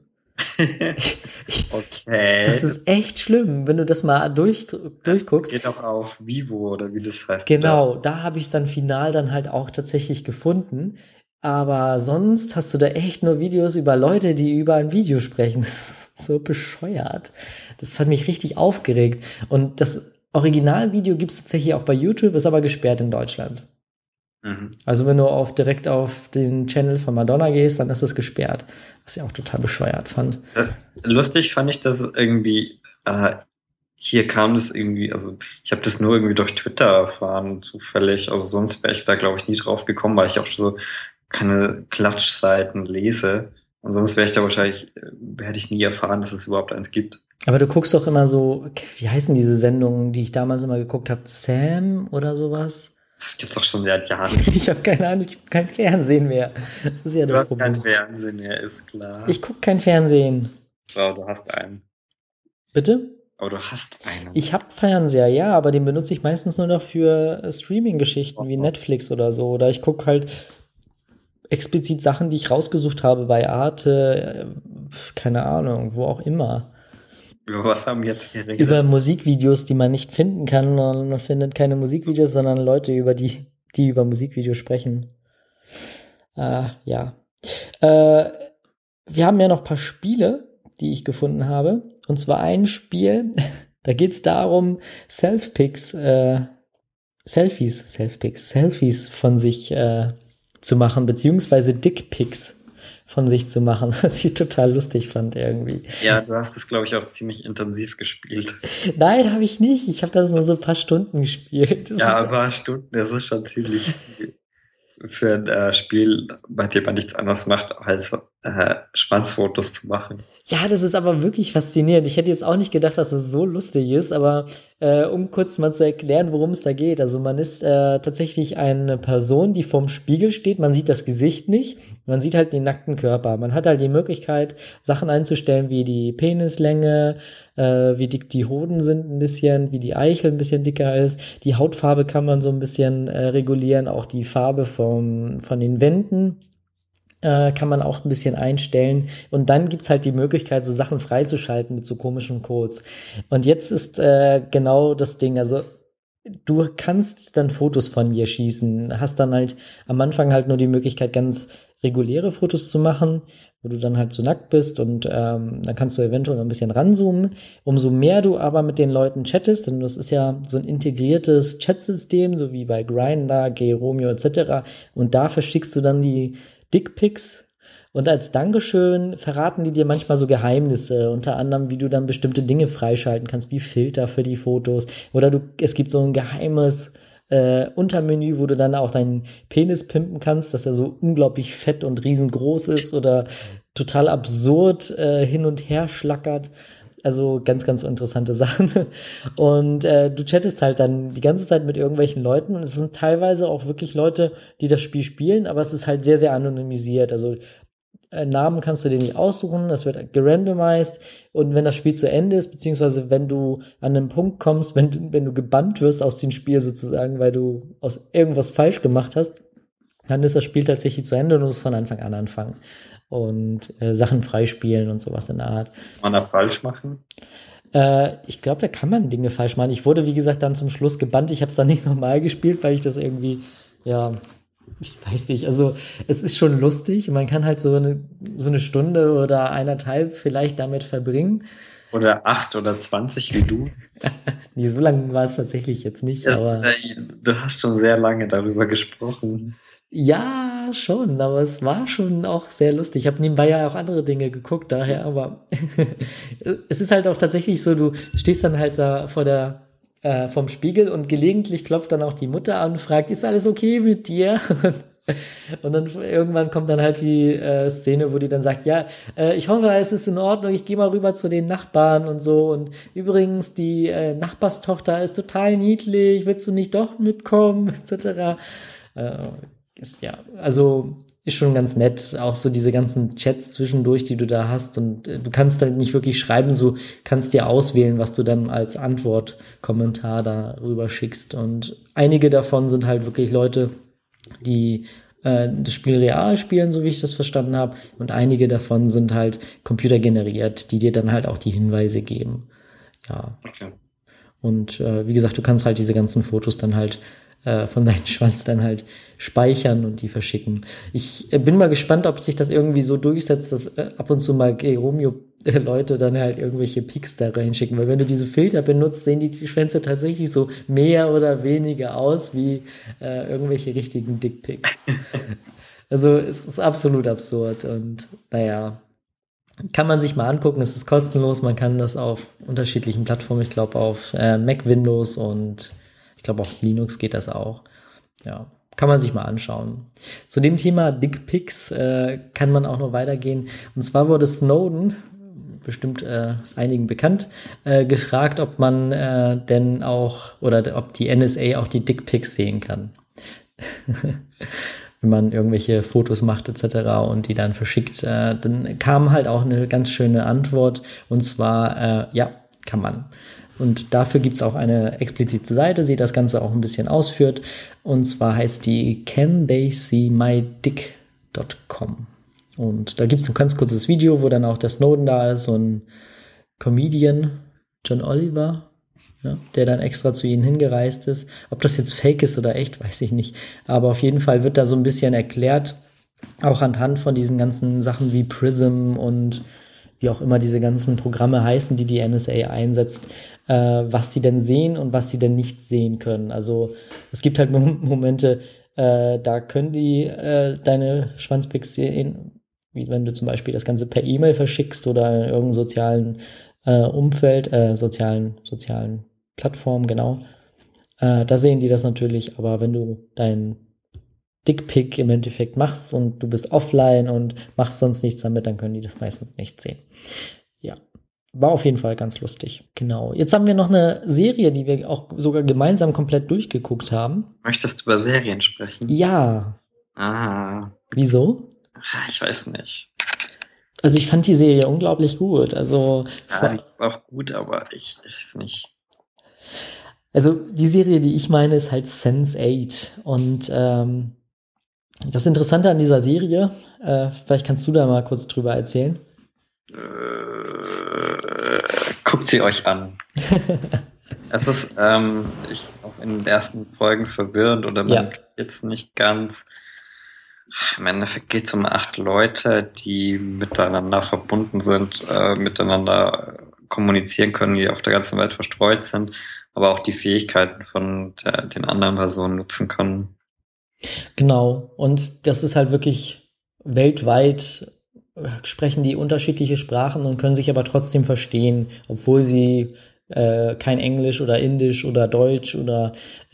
Speaker 2: Okay.
Speaker 1: Das ist echt schlimm, wenn du das mal durchguckst.
Speaker 2: Geht auch auf Vivo oder wie das heißt.
Speaker 1: Genau, da habe ich es dann final dann halt auch tatsächlich gefunden. Aber sonst hast du da echt nur Videos über Leute, die über ein Video sprechen. Das ist so bescheuert. Das hat mich richtig aufgeregt. Und das Originalvideo gibt es tatsächlich auch bei YouTube, ist aber gesperrt in Deutschland.
Speaker 2: Mhm.
Speaker 1: Also wenn du direkt auf den Channel von Madonna gehst, dann ist es gesperrt. Was ich auch total bescheuert fand.
Speaker 2: Lustig fand ich das irgendwie, hier kam das irgendwie, also ich habe das nur irgendwie durch Twitter erfahren, zufällig. Also sonst wäre ich da, glaube ich, nie drauf gekommen, weil ich auch so keine Klatschseiten lese. Und sonst wäre ich da wahrscheinlich, hätte ich nie erfahren, dass es überhaupt eins gibt.
Speaker 1: Aber du guckst doch immer so, wie heißen diese Sendungen, die ich damals immer geguckt habe? Sam oder sowas?
Speaker 2: Das gibt's doch schon seit Jahren.
Speaker 1: Ich habe keine Ahnung, ich gucke kein Fernsehen mehr. Das ist ja
Speaker 2: Du
Speaker 1: das
Speaker 2: hast kein
Speaker 1: Problem.
Speaker 2: Fernsehen mehr, ist klar.
Speaker 1: Ich gucke kein Fernsehen.
Speaker 2: Oh, du hast einen.
Speaker 1: Bitte?
Speaker 2: Aber du hast einen.
Speaker 1: Ich habe Fernseher, ja, aber den benutze ich meistens nur noch für Streaming-Geschichten wie Netflix oder so. Oder ich gucke halt explizit Sachen, die ich rausgesucht habe bei Arte, keine Ahnung, wo auch immer.
Speaker 2: Über was haben wir jetzt geredet?
Speaker 1: Über Musikvideos, die man nicht finden kann. Und man findet keine Musikvideos, sondern Leute, die über Musikvideos sprechen. Ja. Wir haben ja noch ein paar Spiele, die ich gefunden habe. Und zwar ein Spiel, da geht es darum, Selfies von sich zu machen, beziehungsweise Dickpics von sich zu machen, was ich total lustig fand irgendwie.
Speaker 2: Ja, du hast es, glaube ich, auch ziemlich intensiv gespielt.
Speaker 1: Nein, habe ich nicht. Ich habe das nur so ein paar Stunden gespielt.
Speaker 2: Ja, ein paar Stunden, das ist schon ziemlich viel für ein Spiel, bei dem man nichts anderes macht, als Schwanzfotos zu machen.
Speaker 1: Ja, das ist aber wirklich faszinierend. Ich hätte jetzt auch nicht gedacht, dass es so lustig ist, aber um kurz mal zu erklären, worum es da geht. Also man ist tatsächlich eine Person, die vorm Spiegel steht. Man sieht das Gesicht nicht. Man sieht halt den nackten Körper. Man hat halt die Möglichkeit, Sachen einzustellen wie die Penislänge, wie dick die Hoden sind ein bisschen, wie die Eichel ein bisschen dicker ist. Die Hautfarbe kann man so ein bisschen regulieren, auch die Farbe von den Wänden kann man auch ein bisschen einstellen. Und dann gibt's halt die Möglichkeit, so Sachen freizuschalten mit so komischen Codes. Und jetzt ist genau das Ding, also du kannst dann Fotos von dir schießen, hast dann halt am Anfang halt nur die Möglichkeit, ganz reguläre Fotos zu machen, wo du dann halt so nackt bist und dann kannst du eventuell ein bisschen ranzoomen. Umso mehr du aber mit den Leuten chattest, denn das ist ja so ein integriertes Chatsystem, so wie bei Grindr, G-Romeo etc. Und da verschickst du dann die Dickpics und als Dankeschön verraten die dir manchmal so Geheimnisse, unter anderem, wie du dann bestimmte Dinge freischalten kannst, wie Filter für die Fotos oder es gibt so ein geheimes Untermenü, wo du dann auch deinen Penis pimpen kannst, dass er so unglaublich fett und riesengroß ist oder total absurd hin und her schlackert. Also ganz, ganz interessante Sachen. Und du chattest halt dann die ganze Zeit mit irgendwelchen Leuten und es sind teilweise auch wirklich Leute, die das Spiel spielen, aber es ist halt sehr, sehr anonymisiert. Also Namen kannst du dir nicht aussuchen, das wird gerandomized und wenn das Spiel zu Ende ist, beziehungsweise wenn du an einen Punkt kommst, wenn du gebannt wirst aus dem Spiel sozusagen, weil du aus irgendwas falsch gemacht hast, dann ist das Spiel tatsächlich zu Ende und du musst von Anfang an anfangen und Sachen freispielen und sowas in der Art.
Speaker 2: Kann man da falsch machen?
Speaker 1: Ich glaube, da kann man Dinge falsch machen. Ich wurde, wie gesagt, dann zum Schluss gebannt. Ich habe es dann nicht nochmal gespielt, weil ich das irgendwie, ja, ich weiß nicht. Also es ist schon lustig. Man kann halt so eine Stunde oder 1,5 vielleicht damit verbringen.
Speaker 2: Oder 8 oder 20 wie du.
Speaker 1: Nee, so lange war es tatsächlich jetzt nicht. Aber
Speaker 2: Du hast schon sehr lange darüber gesprochen.
Speaker 1: ja, schon, aber es war schon auch sehr lustig. Ich habe nebenbei ja auch andere Dinge geguckt, daher, aber es ist halt auch tatsächlich so, du stehst dann halt da vorm Spiegel und gelegentlich klopft dann auch die Mutter an und fragt, ist alles okay mit dir? Und dann irgendwann kommt dann halt die Szene, wo die dann sagt, ja, ich hoffe, es ist in Ordnung, ich gehe mal rüber zu den Nachbarn und so. Und übrigens, die Nachbarstochter ist total niedlich, willst du nicht doch mitkommen, etc. Also ist schon ganz nett, auch so diese ganzen Chats zwischendurch, die du da hast und du kannst halt nicht wirklich schreiben, so kannst dir auswählen, was du dann als Antwortkommentar darüber schickst und einige davon sind halt wirklich Leute, die das Spiel real spielen, so wie ich das verstanden habe und einige davon sind halt computergeneriert, die dir dann halt auch die Hinweise geben. Ja.
Speaker 2: Okay.
Speaker 1: Und wie gesagt, du kannst halt diese ganzen Fotos dann halt von deinem Schwanz dann halt speichern und die verschicken. Ich bin mal gespannt, ob sich das irgendwie so durchsetzt, dass ab und zu mal Romeo-Leute dann halt irgendwelche Pics da reinschicken. Weil wenn du diese Filter benutzt, sehen die Schwänze tatsächlich so mehr oder weniger aus wie irgendwelche richtigen Dickpics. Also es ist absolut absurd und naja, kann man sich mal angucken, es ist kostenlos, man kann das auf unterschiedlichen Plattformen, ich glaube auf Mac, Windows und ich glaube auf Linux geht das auch. Ja, kann man sich mal anschauen. Zu dem Thema Dickpics kann man auch noch weitergehen. Und zwar wurde Snowden, bestimmt einigen bekannt, gefragt, ob man denn auch, oder ob die NSA auch die Dickpics sehen kann. Wenn man irgendwelche Fotos macht etc. und die dann verschickt, dann kam halt auch eine ganz schöne Antwort und zwar, ja, kann man. Und dafür gibt's auch eine explizite Seite, die das Ganze auch ein bisschen ausführt und zwar heißt die cantheyseemydick.com und da gibt's ein ganz kurzes Video, wo dann auch der Snowden da ist, so ein Comedian, John Oliver, ja, der dann extra zu ihnen hingereist ist. Ob das jetzt fake ist oder echt, weiß ich nicht. Aber auf jeden Fall wird da so ein bisschen erklärt, auch anhand von diesen ganzen Sachen wie Prism und wie auch immer diese ganzen Programme heißen, die die NSA einsetzt, was sie denn sehen und was sie denn nicht sehen können. Also es gibt halt Momente, da können die deine Schwanzpics sehen, wie wenn du zum Beispiel das Ganze per E-Mail verschickst oder in irgendeinem sozialen Umfeld, sozialen Plattformen, genau. Da sehen die das natürlich, aber wenn du dein Dickpic im Endeffekt machst und du bist offline und machst sonst nichts damit, dann können die das meistens nicht sehen. Ja, war auf jeden Fall ganz lustig. Genau. Jetzt haben wir noch eine Serie, die wir auch sogar gemeinsam komplett durchgeguckt haben.
Speaker 2: Möchtest du über Serien sprechen?
Speaker 1: Ja. Wieso?
Speaker 2: Ich weiß nicht.
Speaker 1: Also ich fand die Serie unglaublich gut. Also
Speaker 2: ja, die ist auch gut, aber ich weiß nicht.
Speaker 1: Also die Serie, die ich meine, ist halt Sense8. Und das Interessante an dieser Serie, vielleicht kannst du da mal kurz drüber erzählen.
Speaker 2: Guckt sie euch an. Es ist auch in den ersten Folgen verwirrend oder man jetzt nicht ganz. Im Endeffekt geht es um 8 Leute, die miteinander verbunden sind, miteinander kommunizieren können, die auf der ganzen Welt verstreut sind, aber auch die Fähigkeiten von den anderen Personen nutzen können.
Speaker 1: Genau, und das ist halt wirklich weltweit, sprechen die unterschiedliche Sprachen und können sich aber trotzdem verstehen, obwohl sie kein Englisch oder Indisch oder Deutsch oder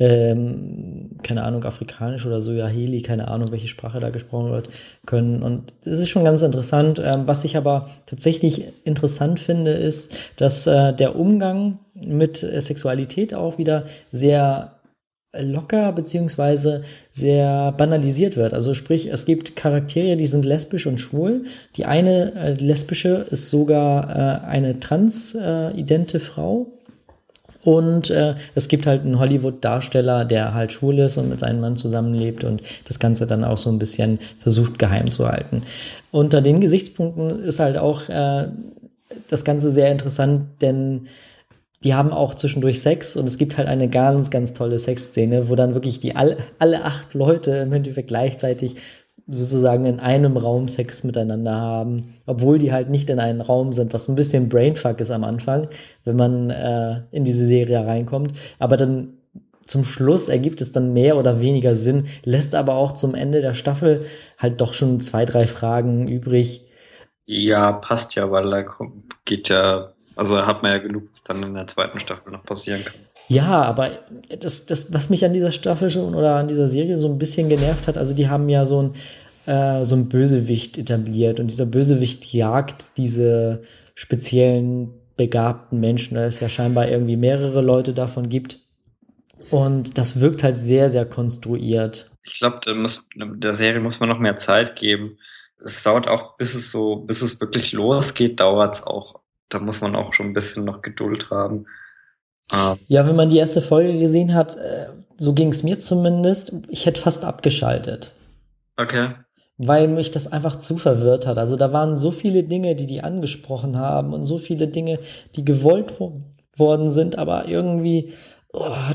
Speaker 1: keine Ahnung, Afrikanisch oder Swahili, keine Ahnung, welche Sprache da gesprochen wird, können. Und es ist schon ganz interessant. Was ich aber tatsächlich interessant finde, ist, dass der Umgang mit Sexualität auch wieder sehr locker beziehungsweise sehr banalisiert wird. Also sprich, es gibt Charaktere, die sind lesbisch und schwul. Die eine lesbische ist sogar eine transidente Frau. Und es gibt halt einen Hollywood-Darsteller, der halt schwul ist und mit seinem Mann zusammenlebt und das Ganze dann auch so ein bisschen versucht geheim zu halten. Unter den Gesichtspunkten ist halt auch das Ganze sehr interessant, denn die haben auch zwischendurch Sex und es gibt halt eine ganz, ganz tolle Sexszene, wo dann wirklich alle 8 Leute im Endeffekt gleichzeitig sozusagen in einem Raum Sex miteinander haben, obwohl die halt nicht in einem Raum sind, was ein bisschen Brainfuck ist am Anfang, wenn man in diese Serie reinkommt. Aber dann zum Schluss ergibt es dann mehr oder weniger Sinn, lässt aber auch zum Ende der Staffel halt doch schon 2, 3 Fragen übrig.
Speaker 2: Ja, passt ja, weil da geht ja. Also hat man ja genug, was dann in der zweiten Staffel noch passieren kann.
Speaker 1: Ja, aber das, was mich an dieser Staffel schon oder an dieser Serie so ein bisschen genervt hat, also die haben ja so ein Bösewicht etabliert und dieser Bösewicht jagt diese speziellen begabten Menschen, da es ja scheinbar irgendwie mehrere Leute davon gibt. Und das wirkt halt sehr, sehr konstruiert.
Speaker 2: Ich glaube, der Serie muss man noch mehr Zeit geben. Es dauert auch, bis es wirklich losgeht, dauert es auch. Da muss man auch schon ein bisschen noch Geduld haben.
Speaker 1: Ja, wenn man die erste Folge gesehen hat, so ging es mir zumindest, ich hätte fast abgeschaltet.
Speaker 2: Okay.
Speaker 1: Weil mich das einfach zu verwirrt hat. Also da waren so viele Dinge, die angesprochen haben und so viele Dinge, die gewollt worden sind, aber irgendwie hat das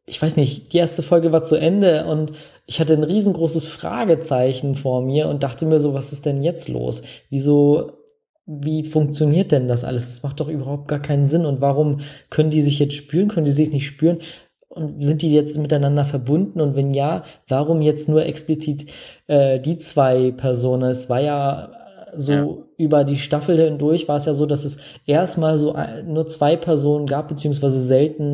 Speaker 1: ich weiß nicht, die erste Folge war zu Ende und ich hatte ein riesengroßes Fragezeichen vor mir und dachte mir so, was ist denn jetzt los? Wie funktioniert denn das alles? Das macht doch überhaupt gar keinen Sinn. Und warum können die sich jetzt spüren? Können die sich nicht spüren? Und sind die jetzt miteinander verbunden? Und wenn ja, warum jetzt nur explizit die zwei Personen? Es war ja
Speaker 2: Ja,
Speaker 1: so über die Staffel hindurch war es ja so, dass es erstmal so nur zwei Personen gab, beziehungsweise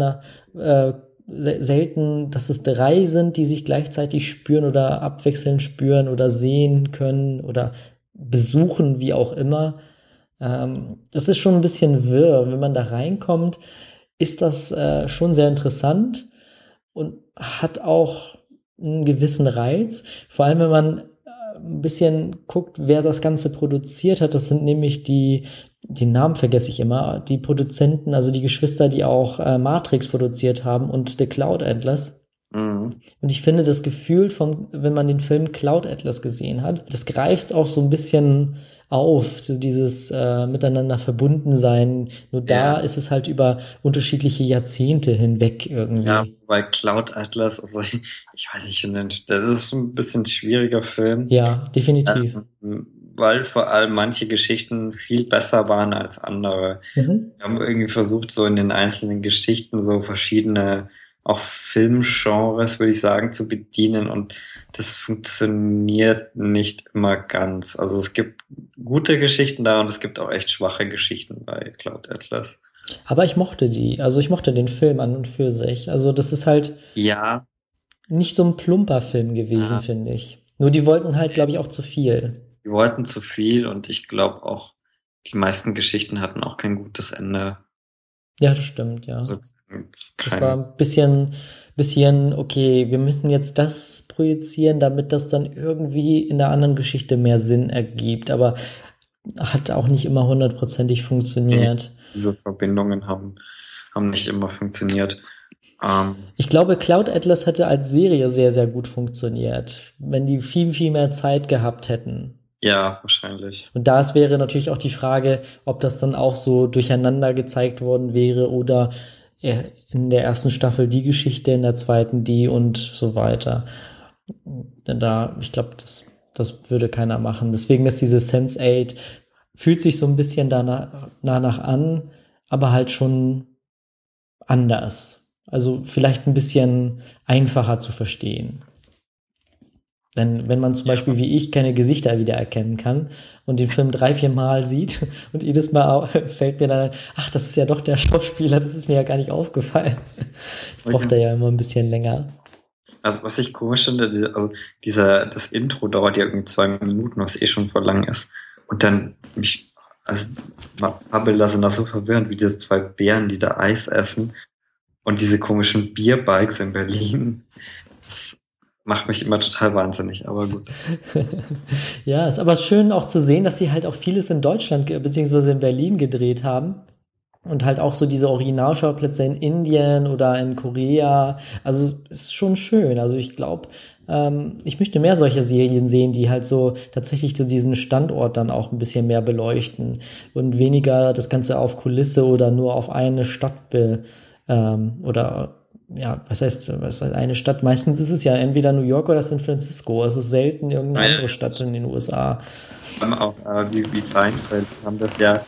Speaker 1: selten, dass es drei sind, die sich gleichzeitig spüren oder abwechselnd spüren oder sehen können oder besuchen, wie auch immer. Das ist schon ein bisschen wirr. Wenn man da reinkommt, ist das schon sehr interessant und hat auch einen gewissen Reiz. Vor allem, wenn man ein bisschen guckt, wer das Ganze produziert hat. Das sind nämlich den Namen vergesse ich immer, die Produzenten, also die Geschwister, die auch Matrix produziert haben und The Cloud Atlas.
Speaker 2: mhm.
Speaker 1: Und ich finde, das Gefühl wenn man den Film Cloud Atlas gesehen hat, das greift auch so ein bisschen auf, so dieses miteinander verbunden sein. Nur da
Speaker 2: Ja,
Speaker 1: ist es halt über unterschiedliche Jahrzehnte hinweg
Speaker 2: ja,
Speaker 1: irgendwie.
Speaker 2: bei Cloud Atlas, also ich weiß nicht, ich finde, das ist schon ein bisschen ein schwieriger Film,
Speaker 1: Ja, definitiv.
Speaker 2: weil vor allem manche Geschichten viel besser waren als andere.
Speaker 1: Mhm.
Speaker 2: Wir haben irgendwie versucht, so in den einzelnen Geschichten so verschiedene, auch Filmgenres, würde ich sagen, zu bedienen und das funktioniert nicht immer ganz. Also es gibt gute Geschichten da und es gibt auch echt schwache Geschichten bei Cloud Atlas.
Speaker 1: Aber ich mochte den Film an und für sich. Also das ist halt
Speaker 2: Ja,
Speaker 1: nicht so ein plumper Film gewesen,
Speaker 2: äh,
Speaker 1: finde ich. Nur die wollten halt, glaube ich, auch zu viel.
Speaker 2: die wollten zu viel und ich glaube auch, die meisten Geschichten hatten auch kein gutes Ende.
Speaker 1: Ja, das stimmt, ja.
Speaker 2: Also
Speaker 1: Das war
Speaker 2: kein,
Speaker 1: ein bisschen, okay, wir müssen jetzt das projizieren, damit das dann irgendwie in der anderen Geschichte mehr Sinn ergibt. Aber hat auch nicht immer hundertprozentig
Speaker 2: nee,
Speaker 1: funktioniert.
Speaker 2: diese Verbindungen haben nicht immer funktioniert.
Speaker 1: Ich glaube, Cloud Atlas hätte als Serie sehr, sehr gut funktioniert, wenn die viel, viel mehr Zeit gehabt hätten.
Speaker 2: Ja, wahrscheinlich.
Speaker 1: Und das wäre natürlich auch die Frage, ob das dann auch so durcheinander gezeigt worden wäre oder in der ersten Staffel die Geschichte, in der zweiten die und so weiter. Denn ich glaube, das würde keiner machen. Deswegen ist diese Sense8, fühlt sich so ein bisschen danach an, aber halt schon anders. Also vielleicht ein bisschen einfacher zu verstehen. Denn wenn man zum
Speaker 2: Ja.
Speaker 1: Beispiel wie ich keine Gesichter wiedererkennen kann und den Film 3, 4 Mal sieht und jedes Mal fällt mir dann ein, ach, das ist ja doch der Schauspieler, das ist mir ja gar nicht aufgefallen. Ich brauche
Speaker 2: Okay.
Speaker 1: da ja immer ein bisschen länger.
Speaker 2: Also was ich komisch finde, also das Intro dauert ja irgendwie 2 Minuten, was eh schon voll lang ist. Und dann also ein paar Bilder sind da so verwirrend, wie diese zwei Bären, die da Eis essen und diese komischen Bierbikes in Berlin. Das macht mich immer total wahnsinnig, aber gut.
Speaker 1: Ja, ist aber schön auch zu sehen, dass sie halt auch vieles in Deutschland beziehungsweise in Berlin gedreht haben. Und halt auch so diese Originalschauplätze in Indien oder in Korea. Also es ist schon schön. Also ich glaube, ich möchte mehr solche Serien sehen, die halt so tatsächlich so diesen Standort dann auch ein bisschen mehr beleuchten und weniger das Ganze auf Kulisse oder nur auf eine Stadt oder ja, was heißt eine Stadt? Meistens ist es ja entweder New York oder San Francisco. Es ist selten irgendeine
Speaker 2: Ja,
Speaker 1: andere Stadt in den USA.
Speaker 2: vor allem auch wie Seinfeld haben das ja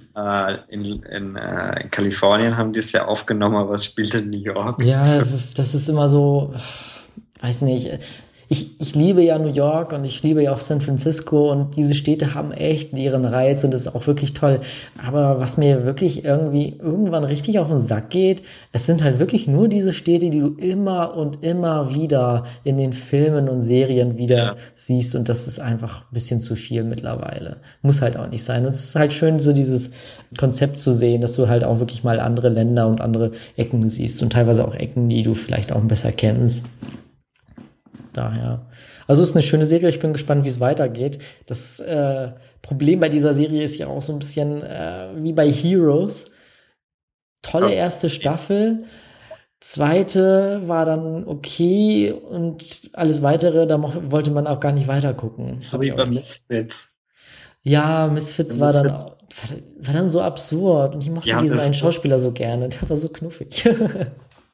Speaker 2: in Kalifornien haben die es ja aufgenommen, aber es spielt in New York.
Speaker 1: Ja, das ist immer so, weiß nicht. Ich liebe ja New York und ich liebe ja auch San Francisco und diese Städte haben echt ihren Reiz und das ist auch wirklich toll. Aber was mir wirklich irgendwie irgendwann richtig auf den Sack geht, es sind halt wirklich nur diese Städte, die du immer und immer wieder in den Filmen und Serien wieder
Speaker 2: Ja,
Speaker 1: siehst und das ist einfach ein bisschen zu viel mittlerweile. Muss halt auch nicht sein. Und es ist halt schön, so dieses Konzept zu sehen, dass du halt auch wirklich mal andere Länder und andere Ecken siehst und teilweise auch Ecken, die du vielleicht auch besser kennst. Daher. Also es ist eine schöne Serie. Ich bin gespannt, wie es weitergeht. Das Problem bei dieser Serie ist ja auch so ein bisschen wie bei Heroes. Tolle
Speaker 2: Gott.
Speaker 1: erste Staffel. Zweite war dann okay und alles weitere, da wollte man auch gar nicht weiter gucken.
Speaker 2: So
Speaker 1: Habe
Speaker 2: wie
Speaker 1: ich auch
Speaker 2: bei
Speaker 1: nicht.
Speaker 2: Misfits.
Speaker 1: Ja, Misfits war dann,
Speaker 2: Misfits,
Speaker 1: war dann so absurd und ich
Speaker 2: die
Speaker 1: mochte
Speaker 2: haben
Speaker 1: diesen einen
Speaker 2: das so
Speaker 1: Schauspieler so gerne. Der war so knuffig.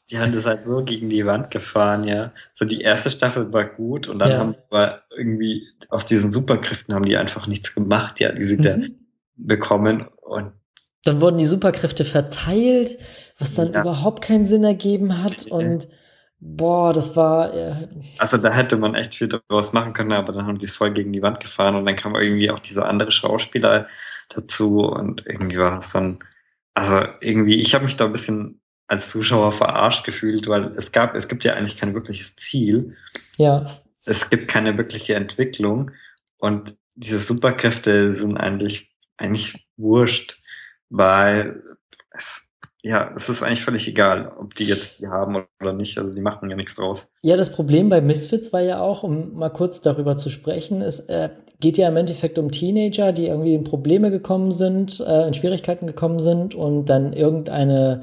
Speaker 2: die haben das halt so gegen die Wand gefahren, ja. So die erste Staffel war gut und dann haben
Speaker 1: Ja.
Speaker 2: die aber irgendwie aus diesen Superkräften haben die einfach nichts gemacht, ja, die sie da
Speaker 1: Mhm.
Speaker 2: bekommen und
Speaker 1: Dann wurden die Superkräfte verteilt, was dann
Speaker 2: ja,
Speaker 1: überhaupt keinen Sinn ergeben hat.
Speaker 2: nee.
Speaker 1: Und boah, das war,
Speaker 2: Also da hätte man echt viel draus machen können, aber dann haben die es voll gegen die Wand gefahren und dann kam irgendwie auch dieser andere Schauspieler dazu und irgendwie war das dann, also irgendwie, ich habe mich da ein bisschen als Zuschauer verarscht gefühlt, weil es gibt ja eigentlich kein wirkliches Ziel.
Speaker 1: ja.
Speaker 2: Es gibt keine wirkliche Entwicklung und diese Superkräfte sind eigentlich wurscht, weil es, ja, es ist eigentlich völlig egal, ob die jetzt die haben oder nicht. Also die machen ja nichts draus.
Speaker 1: Ja, das Problem bei Misfits war ja auch, um mal kurz darüber zu sprechen, es geht ja im Endeffekt um Teenager, die irgendwie in Probleme gekommen sind, in Schwierigkeiten gekommen sind und dann irgendeine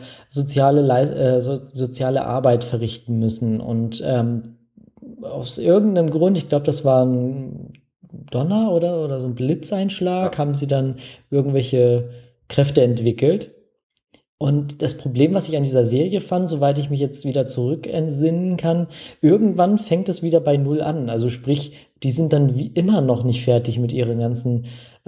Speaker 1: soziale Arbeit verrichten müssen. Und aus irgendeinem Grund, ich glaube, das war ein Donner oder so ein Blitzeinschlag, haben sie dann irgendwelche Kräfte entwickelt. Und das Problem, was ich an dieser Serie fand, soweit ich mich jetzt wieder zurück entsinnen kann, irgendwann fängt es wieder bei Null an. Also sprich, die sind dann wie immer noch nicht fertig mit ihren ganzen,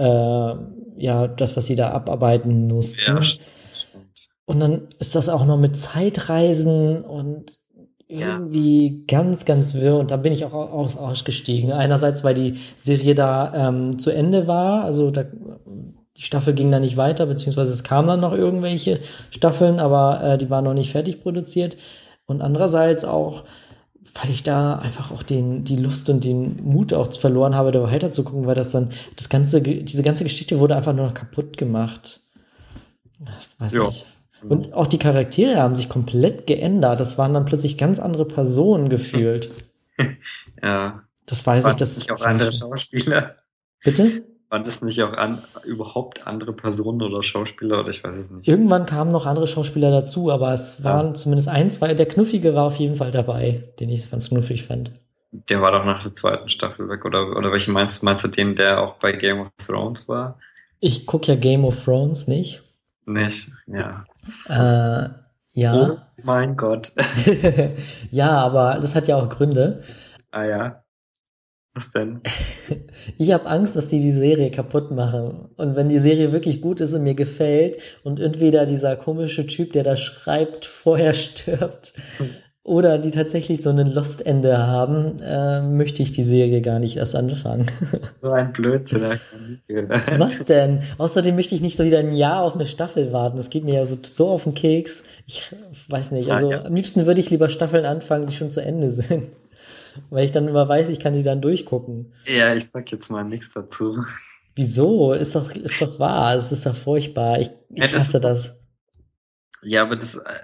Speaker 1: ja, das, was sie da abarbeiten
Speaker 2: Ja,
Speaker 1: mussten.
Speaker 2: stimmt.
Speaker 1: Und dann ist das auch noch mit Zeitreisen und
Speaker 2: Ja,
Speaker 1: irgendwie ganz, ganz wirr. Und da bin ich auch ausgestiegen. Einerseits, weil die Serie da zu Ende war, also da, die Staffel ging da nicht weiter, beziehungsweise es kamen dann noch irgendwelche Staffeln, aber die waren noch nicht fertig produziert. Und andererseits auch, weil ich da einfach auch die Lust und den Mut auch verloren habe, da weiter zu gucken, weil das dann, diese ganze Geschichte wurde einfach nur noch kaputt gemacht. Ich weiß
Speaker 2: ja,
Speaker 1: nicht. Und
Speaker 2: genau.
Speaker 1: auch die Charaktere haben sich komplett geändert. Das waren dann plötzlich ganz andere Personen gefühlt.
Speaker 2: Ja.
Speaker 1: Das weiß ich,
Speaker 2: Waren das
Speaker 1: das
Speaker 2: nicht auch
Speaker 1: fand
Speaker 2: andere
Speaker 1: ich.
Speaker 2: Schauspieler?
Speaker 1: Bitte?
Speaker 2: Waren das nicht auch überhaupt andere Personen oder Schauspieler oder ich weiß es nicht.
Speaker 1: Irgendwann kamen noch andere Schauspieler dazu, aber es
Speaker 2: Ja,
Speaker 1: waren zumindest ein, zwei. Der Knuffige war auf jeden Fall dabei, den ich ganz knuffig fand.
Speaker 2: der war doch nach der zweiten Staffel weg, oder welchen meinst du? Meinst du den, der auch bei Game of Thrones war?
Speaker 1: Ich gucke ja Game of Thrones nicht.
Speaker 2: Nicht? Ja.
Speaker 1: Äh,
Speaker 2: Oh
Speaker 1: ja.
Speaker 2: mein Gott.
Speaker 1: Ja, aber das hat ja auch Gründe.
Speaker 2: Ah ja. Was denn?
Speaker 1: Ich habe Angst, dass die Serie kaputt machen. Und wenn die Serie wirklich gut ist und mir gefällt und entweder dieser komische Typ, der da schreibt, vorher stirbt oder die tatsächlich so ein Lost-Ende haben, möchte ich die Serie gar nicht erst anfangen.
Speaker 2: So ein Blödsinn. hab ich noch nie gehört.
Speaker 1: Was denn? Außerdem möchte ich nicht so wieder ein Jahr auf eine Staffel warten. Das geht mir ja so auf den Keks. Ich weiß nicht.
Speaker 2: Ah,
Speaker 1: Also
Speaker 2: ja.
Speaker 1: am liebsten würde ich lieber Staffeln anfangen, die schon zu Ende sind. Weil ich dann immer weiß, ich kann die dann durchgucken.
Speaker 2: Ja, ich sag jetzt mal nichts dazu.
Speaker 1: Wieso? Ist doch wahr. Es ist doch furchtbar.
Speaker 2: Ja,
Speaker 1: Ich hasse das.
Speaker 2: ja, aber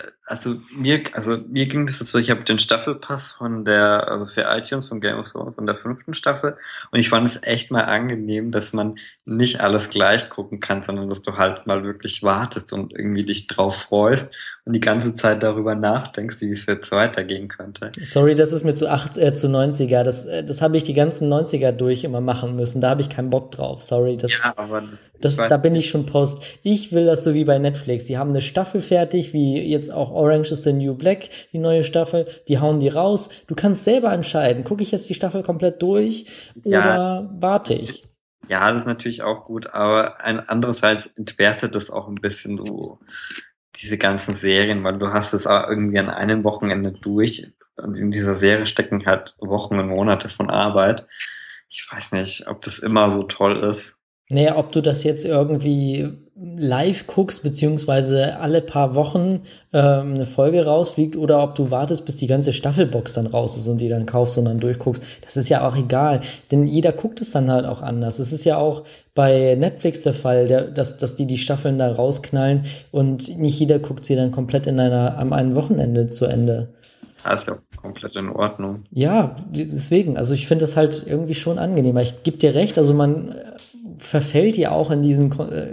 Speaker 2: also mir ging das jetzt so, ich habe den Staffelpass also für iTunes von Game of Thrones von der 5. Staffel und ich fand es echt mal angenehm, dass man nicht alles gleich gucken kann, sondern dass du halt mal wirklich wartest und irgendwie dich drauf freust und die ganze Zeit darüber nachdenkst, wie es jetzt weitergehen könnte.
Speaker 1: Sorry, das ist mir zu 90er. Das habe ich die ganzen 90er durch immer machen müssen. Da habe ich keinen Bock drauf. Sorry,
Speaker 2: Ja, aber ich weiß
Speaker 1: da bin ich
Speaker 2: nicht.
Speaker 1: schon Post. Ich will das so wie bei Netflix. Die haben eine Staffel fertig, wie jetzt auch Orange is the New Black, die neue Staffel. Die hauen die raus. Du kannst selber entscheiden. Gucke ich jetzt die Staffel komplett durch
Speaker 2: Ja,
Speaker 1: oder warte ich?
Speaker 2: ja, das ist natürlich auch gut, aber andererseits entwertet das auch ein bisschen so diese ganzen Serien, weil du hast es auch irgendwie an einem Wochenende durch und in dieser Serie stecken halt Wochen und Monate von Arbeit. Ich weiß nicht, ob das immer so toll ist.
Speaker 1: Naja, ob du das jetzt irgendwie live guckst, beziehungsweise alle paar Wochen eine Folge rausfliegt oder ob du wartest, bis die ganze Staffelbox dann raus ist und die dann kaufst und dann durchguckst, das ist ja auch egal. Denn jeder guckt es dann halt auch anders. Es ist ja auch bei Netflix der Fall, dass die Staffeln da rausknallen und nicht jeder guckt sie dann komplett am einen Wochenende zu Ende.
Speaker 2: Das ist ja auch komplett in Ordnung.
Speaker 1: Ja, deswegen, also ich finde das halt irgendwie schon angenehmer. Ich gebe dir recht, also man verfällt ja auch in diesen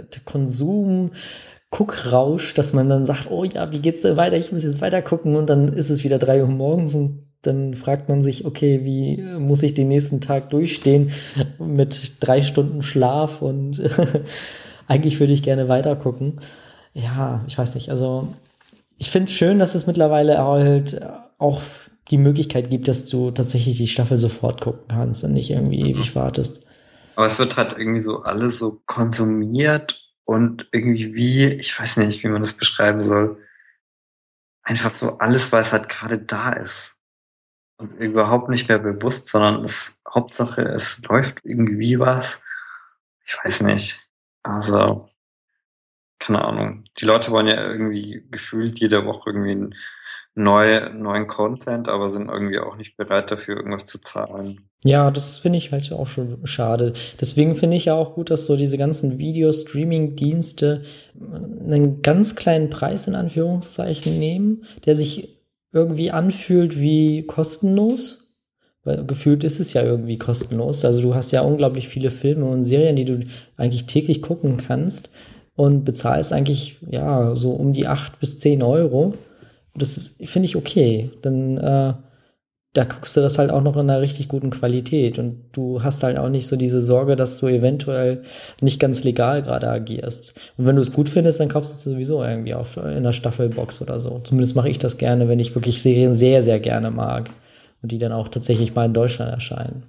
Speaker 1: Konsum-Guckrausch, dass man dann sagt, oh ja, wie geht's denn weiter? Ich muss jetzt weiter gucken und dann ist es wieder 3 Uhr morgens und dann fragt man sich, okay, wie muss ich den nächsten Tag durchstehen mit 3 Stunden Schlaf und eigentlich würde ich gerne weiter gucken. Ja, ich weiß nicht, also Ich finde es schön, dass es mittlerweile halt auch die Möglichkeit gibt, dass du tatsächlich die Staffel sofort gucken kannst und nicht irgendwie ewig wartest.
Speaker 2: Aber es wird halt irgendwie so alles so konsumiert und irgendwie wie, ich weiß nicht, wie man das beschreiben soll, einfach so alles, weil es halt gerade da ist. Und überhaupt nicht mehr bewusst, sondern Hauptsache, es läuft irgendwie was. Ich weiß nicht. Also, keine Ahnung. Die Leute wollen ja irgendwie gefühlt jede Woche irgendwie neuen Content, aber sind irgendwie auch nicht bereit dafür, irgendwas zu zahlen.
Speaker 1: Ja, das finde ich halt auch schon schade. Deswegen finde ich ja auch gut, dass so diese ganzen Video-Streaming-Dienste einen ganz kleinen Preis in Anführungszeichen nehmen, der sich irgendwie anfühlt wie kostenlos. Weil gefühlt ist es ja irgendwie kostenlos. Also du hast ja unglaublich viele Filme und Serien, die du eigentlich täglich gucken kannst und bezahlst eigentlich ja so um die 8 bis 10 Euro. Das finde ich okay. Dann da guckst du das halt auch noch in einer richtig guten Qualität und du hast halt auch nicht so diese Sorge, dass du eventuell nicht ganz legal gerade agierst. Und wenn du es gut findest, dann kaufst du es sowieso irgendwie auf in einer Staffelbox oder so. Zumindest mache ich das gerne, wenn ich wirklich Serien sehr, sehr gerne mag und die dann auch tatsächlich mal in Deutschland erscheinen.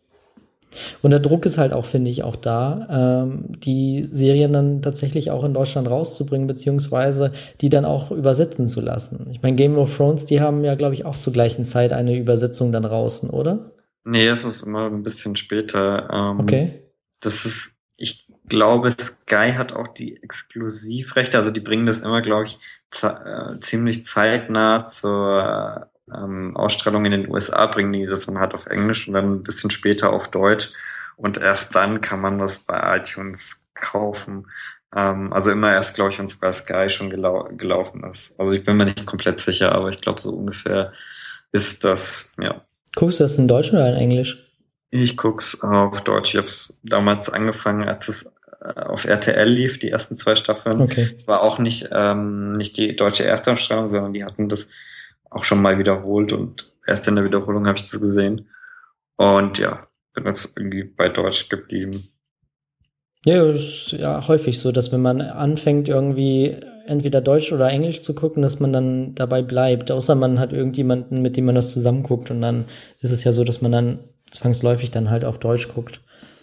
Speaker 1: Und der Druck ist halt auch, finde ich, auch da, die Serien dann tatsächlich auch in Deutschland rauszubringen, beziehungsweise die dann auch übersetzen zu lassen. Ich meine, Game of Thrones, die haben ja, glaube ich, auch zur gleichen Zeit eine Übersetzung dann draußen, oder?
Speaker 2: Nee, es ist immer ein bisschen später.
Speaker 1: Okay.
Speaker 2: Ich glaube, Sky hat auch die Exklusivrechte, also die bringen das immer, glaube ich, ziemlich zeitnah zur Ausstrahlung in den USA, bringen die das dann halt auf Englisch und dann ein bisschen später auf Deutsch. Und erst dann kann man das bei iTunes kaufen. Also immer erst, glaube ich, wenn es bei Sky schon gelaufen ist. Also ich bin mir nicht komplett sicher, aber ich glaube, so ungefähr ist das, ja.
Speaker 1: Guckst du das in Deutsch oder in Englisch?
Speaker 2: Ich guck's auf Deutsch. Ich habe es damals angefangen, als es auf RTL lief, die ersten 2 Staffeln.
Speaker 1: Okay.
Speaker 2: Es war auch nicht die deutsche Erstausstrahlung, sondern die hatten das auch schon mal wiederholt und erst in der Wiederholung habe ich das gesehen. Und ja, bin jetzt irgendwie bei Deutsch geblieben.
Speaker 1: Ja, das ist ja häufig so, dass wenn man anfängt, irgendwie entweder Deutsch oder Englisch zu gucken, dass man dann dabei bleibt. Außer man hat irgendjemanden, mit dem man das zusammen guckt. Und dann ist es ja so, dass man dann zwangsläufig dann halt auf Deutsch guckt.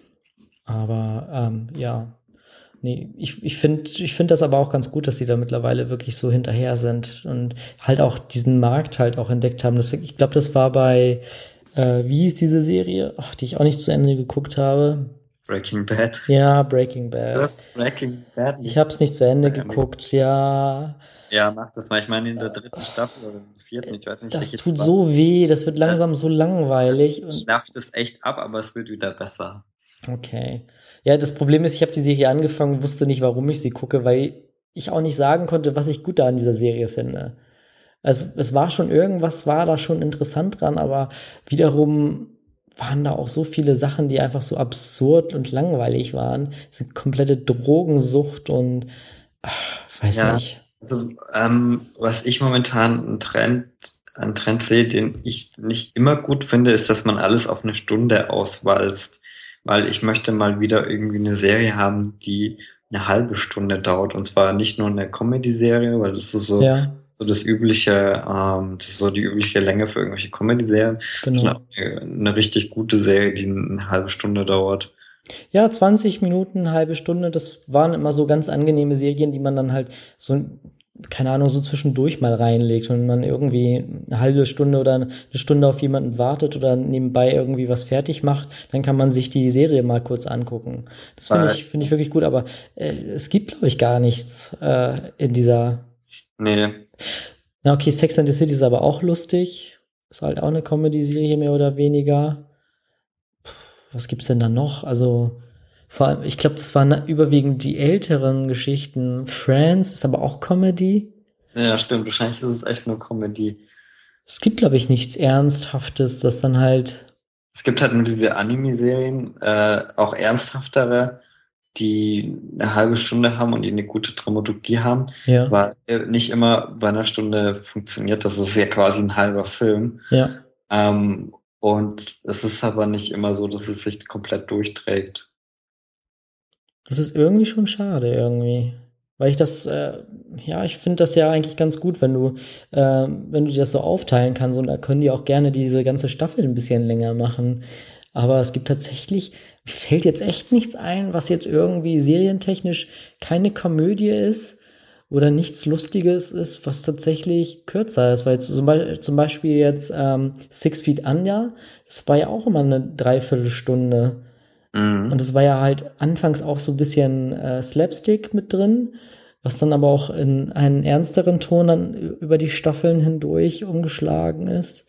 Speaker 1: Aber ja, nee, ich find das aber auch ganz gut, dass sie da mittlerweile wirklich so hinterher sind und halt auch diesen Markt halt auch entdeckt haben. Ich glaube, das war bei, wie hieß diese Serie, die ich auch nicht zu Ende geguckt habe.
Speaker 2: Breaking Bad.
Speaker 1: Ja, Breaking
Speaker 2: Du
Speaker 1: Bad.
Speaker 2: hast Breaking Bad
Speaker 1: Ich
Speaker 2: nicht.
Speaker 1: habe es nicht zu Ende geguckt, ja.
Speaker 2: Ja, mach das mal. Ich meine, in der 3. Staffel oder in der 4., ich weiß nicht,
Speaker 1: Das
Speaker 2: welche
Speaker 1: tut
Speaker 2: das war.
Speaker 1: so weh, das wird langsam so langweilig. Und
Speaker 2: Schnafft es echt ab, aber es wird wieder besser.
Speaker 1: okay. Ja, das Problem ist, ich habe die Serie angefangen, wusste nicht, warum ich sie gucke, weil ich auch nicht sagen konnte, was ich gut da an dieser Serie finde. Also es war schon irgendwas, war da schon interessant dran, aber wiederum waren da auch so viele Sachen, die einfach so absurd und langweilig waren. Diese komplette Drogensucht und weiß
Speaker 2: Ja,
Speaker 1: nicht.
Speaker 2: also was ich momentan einen Trend sehe, den ich nicht immer gut finde, ist, dass man alles auf eine Stunde auswalzt. Weil ich möchte mal wieder irgendwie eine Serie haben, die eine halbe Stunde dauert. Und zwar nicht nur eine Comedy-Serie, weil das ist
Speaker 1: Ja,
Speaker 2: so das ist so die übliche Länge für irgendwelche Comedy-Serien, sondern auch
Speaker 1: genau.
Speaker 2: eine richtig gute Serie, die eine halbe Stunde dauert.
Speaker 1: Ja, 20 Minuten, eine halbe Stunde, das waren immer so ganz angenehme Serien, die man dann halt so, keine Ahnung, so zwischendurch mal reinlegt und man irgendwie eine halbe Stunde oder eine Stunde auf jemanden wartet oder nebenbei irgendwie was fertig macht, dann kann man sich die Serie mal kurz angucken. Das
Speaker 2: Weil,
Speaker 1: finde ich wirklich gut, aber es gibt, glaube ich, gar nichts in dieser.
Speaker 2: nee,
Speaker 1: Na okay, Sex and the City ist aber auch lustig. Ist halt auch eine Comedy-Serie mehr oder weniger. Was gibt's denn da noch? Also, vor allem, ich glaube, das waren überwiegend die älteren Geschichten. Friends ist aber auch Comedy.
Speaker 2: ja, stimmt, wahrscheinlich ist es echt nur Comedy.
Speaker 1: Es gibt, glaube ich, nichts Ernsthaftes, das dann halt.
Speaker 2: Es gibt halt nur diese Anime-Serien, auch ernsthaftere, die eine halbe Stunde haben und die eine gute Dramaturgie haben,
Speaker 1: Ja,
Speaker 2: weil nicht immer bei einer Stunde funktioniert. Das ist ja quasi ein halber Film.
Speaker 1: ja.
Speaker 2: Und es ist aber nicht immer so, dass es sich komplett durchträgt.
Speaker 1: Das ist irgendwie schon schade, irgendwie. Weil ich das, ja, ich finde das ja eigentlich ganz gut, wenn du dir das so aufteilen kannst und da können die auch gerne diese ganze Staffel ein bisschen länger machen. Aber es gibt tatsächlich, mir fällt jetzt echt nichts ein, was jetzt irgendwie serientechnisch keine Komödie ist oder nichts Lustiges ist, was tatsächlich kürzer ist. Weil jetzt zum Beispiel jetzt Six Feet Under, das war ja auch immer eine Dreiviertelstunde. Und
Speaker 2: Mhm.
Speaker 1: es war ja halt anfangs auch so ein bisschen Slapstick mit drin, was dann aber auch in einen ernsteren Ton dann über die Staffeln hindurch umgeschlagen ist.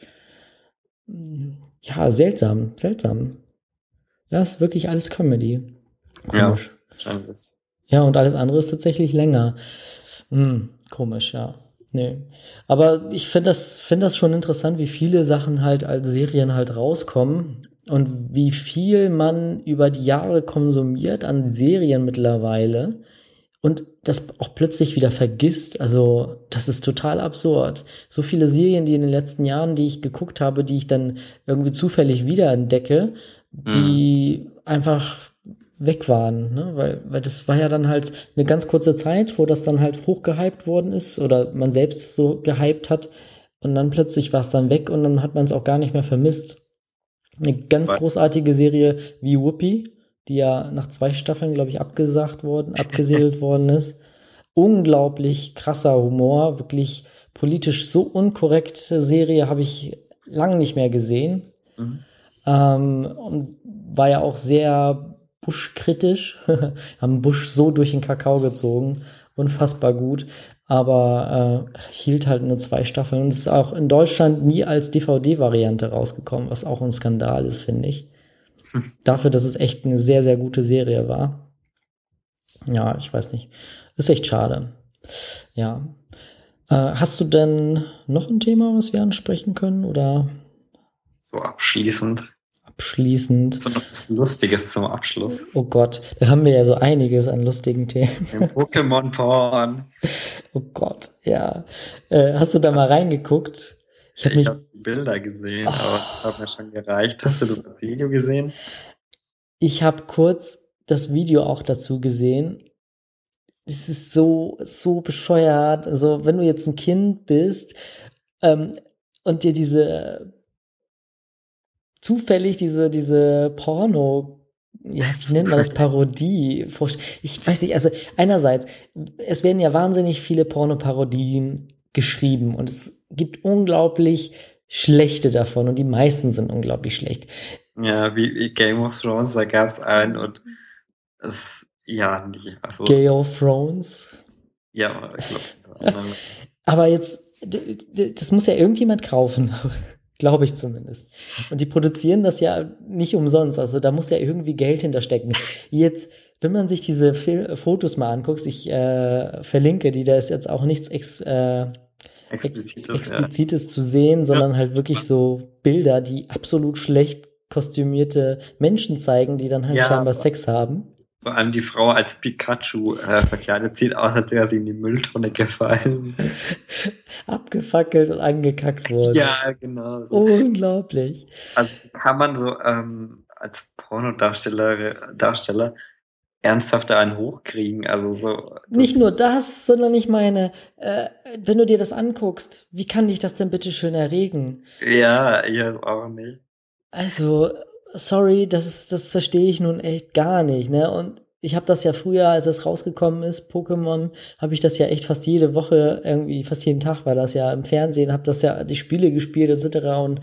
Speaker 1: Ja, seltsam, seltsam. Ja, ist wirklich alles Comedy.
Speaker 2: Ja,
Speaker 1: Komisch.
Speaker 2: wahrscheinlich.
Speaker 1: Ja, und alles andere ist tatsächlich länger. Komisch, ja. Nee. Aber ich find das schon interessant, wie viele Sachen halt als Serien halt rauskommen und wie viel man über die Jahre konsumiert an Serien mittlerweile und das auch plötzlich wieder vergisst. Also, das ist total absurd. So viele Serien, die in den letzten Jahren, die ich geguckt habe, die ich dann irgendwie zufällig wiederentdecke,
Speaker 2: Mhm.
Speaker 1: die einfach weg waren, ne? Weil das war ja dann halt eine ganz kurze Zeit, wo das dann halt hochgehypt worden ist oder man selbst so gehypt hat und dann plötzlich war es dann weg und dann hat man es auch gar nicht mehr vermisst. Eine ganz
Speaker 2: Weil-
Speaker 1: großartige Serie wie Whoopi, die ja nach 2 Staffeln, glaube ich, abgesegelt worden ist. Unglaublich krasser Humor, wirklich politisch so unkorrekte Serie habe ich lange nicht mehr gesehen.
Speaker 2: Mhm.
Speaker 1: Und war ja auch sehr Bush-kritisch, haben Bush so durch den Kakao gezogen, unfassbar gut, aber hielt halt nur 2 Staffeln und ist auch in Deutschland nie als DVD-Variante rausgekommen, was auch ein Skandal ist, finde ich. Dafür, dass es echt eine sehr, sehr gute Serie war. Ja, ich weiß nicht. Ist echt schade. Ja. Hast du denn noch ein Thema, was wir ansprechen können oder
Speaker 2: So abschließend.
Speaker 1: abschließend?
Speaker 2: So noch was Lustiges zum Abschluss.
Speaker 1: Oh Gott, da haben wir ja so einiges an lustigen Themen.
Speaker 2: Im Pokémon-Porn.
Speaker 1: Oh Gott, ja. Hast du da mal reingeguckt? Ich habe
Speaker 2: Ich
Speaker 1: mich,
Speaker 2: habe Bilder gesehen, aber das hat
Speaker 1: oh,
Speaker 2: mir schon gereicht. Hast du
Speaker 1: das,
Speaker 2: das Video gesehen?
Speaker 1: ich habe kurz das Video auch dazu gesehen. Es ist so bescheuert. Also, wenn du jetzt ein Kind bist, ähm, und dir diese Porno, ja, wie nennt man das, Parodie ich weiß nicht, also einerseits, es werden ja wahnsinnig viele Pornoparodien geschrieben und es gibt unglaublich schlechte davon und die meisten sind unglaublich schlecht.
Speaker 2: Ja, wie Game of Thrones, da gab es einen und es, ja, nicht. Also,
Speaker 1: Game of Thrones.
Speaker 2: ja, ich glaube,
Speaker 1: Aber jetzt, das muss ja irgendjemand kaufen, glaube ich zumindest. Und die produzieren das ja nicht umsonst, also da muss ja irgendwie Geld hinterstecken. Jetzt, wenn man sich diese Fotos mal anguckt, ich verlinke die, da ist jetzt auch nichts
Speaker 2: explizites, ja.
Speaker 1: Explizites zu sehen,
Speaker 2: Ja,
Speaker 1: sondern halt wirklich so Bilder, die absolut schlecht kostümierte Menschen zeigen, die dann halt
Speaker 2: ja,
Speaker 1: scheinbar Sex haben.
Speaker 2: vor allem die Frau als Pikachu verkleidet sieht aus, als wäre sie in die Mülltonne gefallen.
Speaker 1: Abgefackelt und angekackt worden.
Speaker 2: Ja, genau so.
Speaker 1: Unglaublich.
Speaker 2: Also kann man so als Darsteller ernsthaft da einen hochkriegen. Also so, das,
Speaker 1: Nicht nur das, sondern ich meine, wenn du dir das anguckst, wie kann dich das denn bitte schön erregen?
Speaker 2: ja, ich weiß auch nicht.
Speaker 1: Also, sorry, das verstehe ich nun echt gar nicht, ne? Und ich habe das ja früher, als es rausgekommen ist, Pokémon, habe ich das ja echt fast jede Woche, irgendwie fast jeden Tag war das ja im Fernsehen, habe das ja die Spiele gespielt etc. Und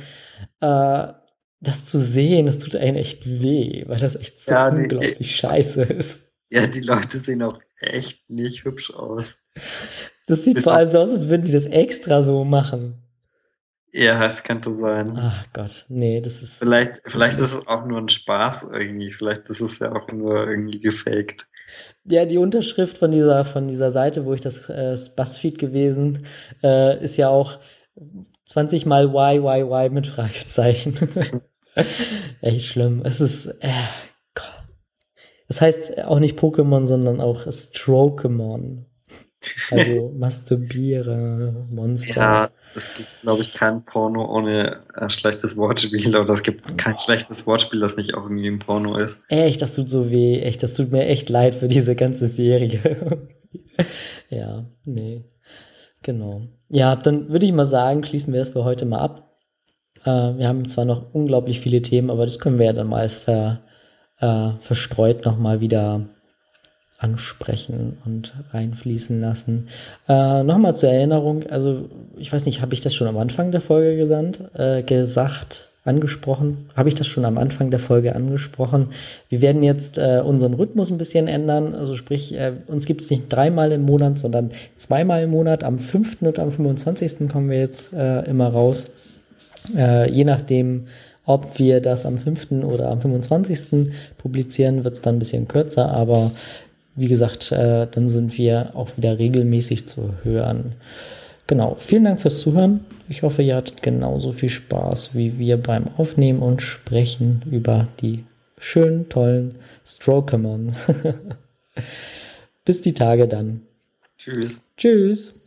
Speaker 1: das zu sehen, das tut einem echt weh, weil das echt so
Speaker 2: Ja,
Speaker 1: unglaublich scheiße ist.
Speaker 2: ja, die Leute sehen auch echt nicht hübsch aus.
Speaker 1: Das sieht
Speaker 2: Bis
Speaker 1: vor
Speaker 2: auf,
Speaker 1: allem so aus, als würden die das extra so machen.
Speaker 2: ja, es könnte sein.
Speaker 1: Ach Gott, nee, das ist
Speaker 2: Vielleicht ist
Speaker 1: gruselig.
Speaker 2: es auch nur ein Spaß irgendwie. Vielleicht ist es ja auch nur irgendwie gefaked.
Speaker 1: Ja, die Unterschrift von dieser Seite, wo ich das ist BuzzFeed gewesen, ist ja auch 20 mal why mit Fragezeichen. Echt schlimm. Es ist, Gott. Das heißt auch nicht Pokémon, sondern auch Strokemon. Also Masturbiere, Monster.
Speaker 2: Ja, es gibt, glaube ich, kein Porno ohne schlechtes Wortspiel. Oder es gibt kein schlechtes Wortspiel, das nicht auch irgendwie ein Porno ist.
Speaker 1: Echt, das tut so weh. Echt, das tut mir echt leid für diese ganze Serie. Ja, nee, genau. Ja, dann würde ich mal sagen, schließen wir das für heute mal ab. Wir haben zwar noch unglaublich viele Themen, aber das können wir ja dann mal verstreut nochmal wieder ansprechen und reinfließen lassen. Nochmal zur Erinnerung, also ich weiß nicht, habe ich das schon am Anfang der Folge angesprochen? Habe ich das schon am Anfang der Folge angesprochen? Wir werden jetzt unseren Rhythmus ein bisschen ändern, also sprich, uns gibt es nicht 3-mal im Monat, sondern 2-mal im Monat. Am 5. und am 25. kommen wir jetzt immer raus. Je nachdem, ob wir das am 5. oder am 25. publizieren, wird es dann ein bisschen kürzer, aber wie gesagt, dann sind wir auch wieder regelmäßig zu hören. Genau, vielen Dank fürs Zuhören. Ich hoffe, ihr hattet genauso viel Spaß wie wir beim Aufnehmen und Sprechen über die schönen, tollen Strokermon. Bis die Tage dann.
Speaker 2: Tschüss.
Speaker 1: Tschüss.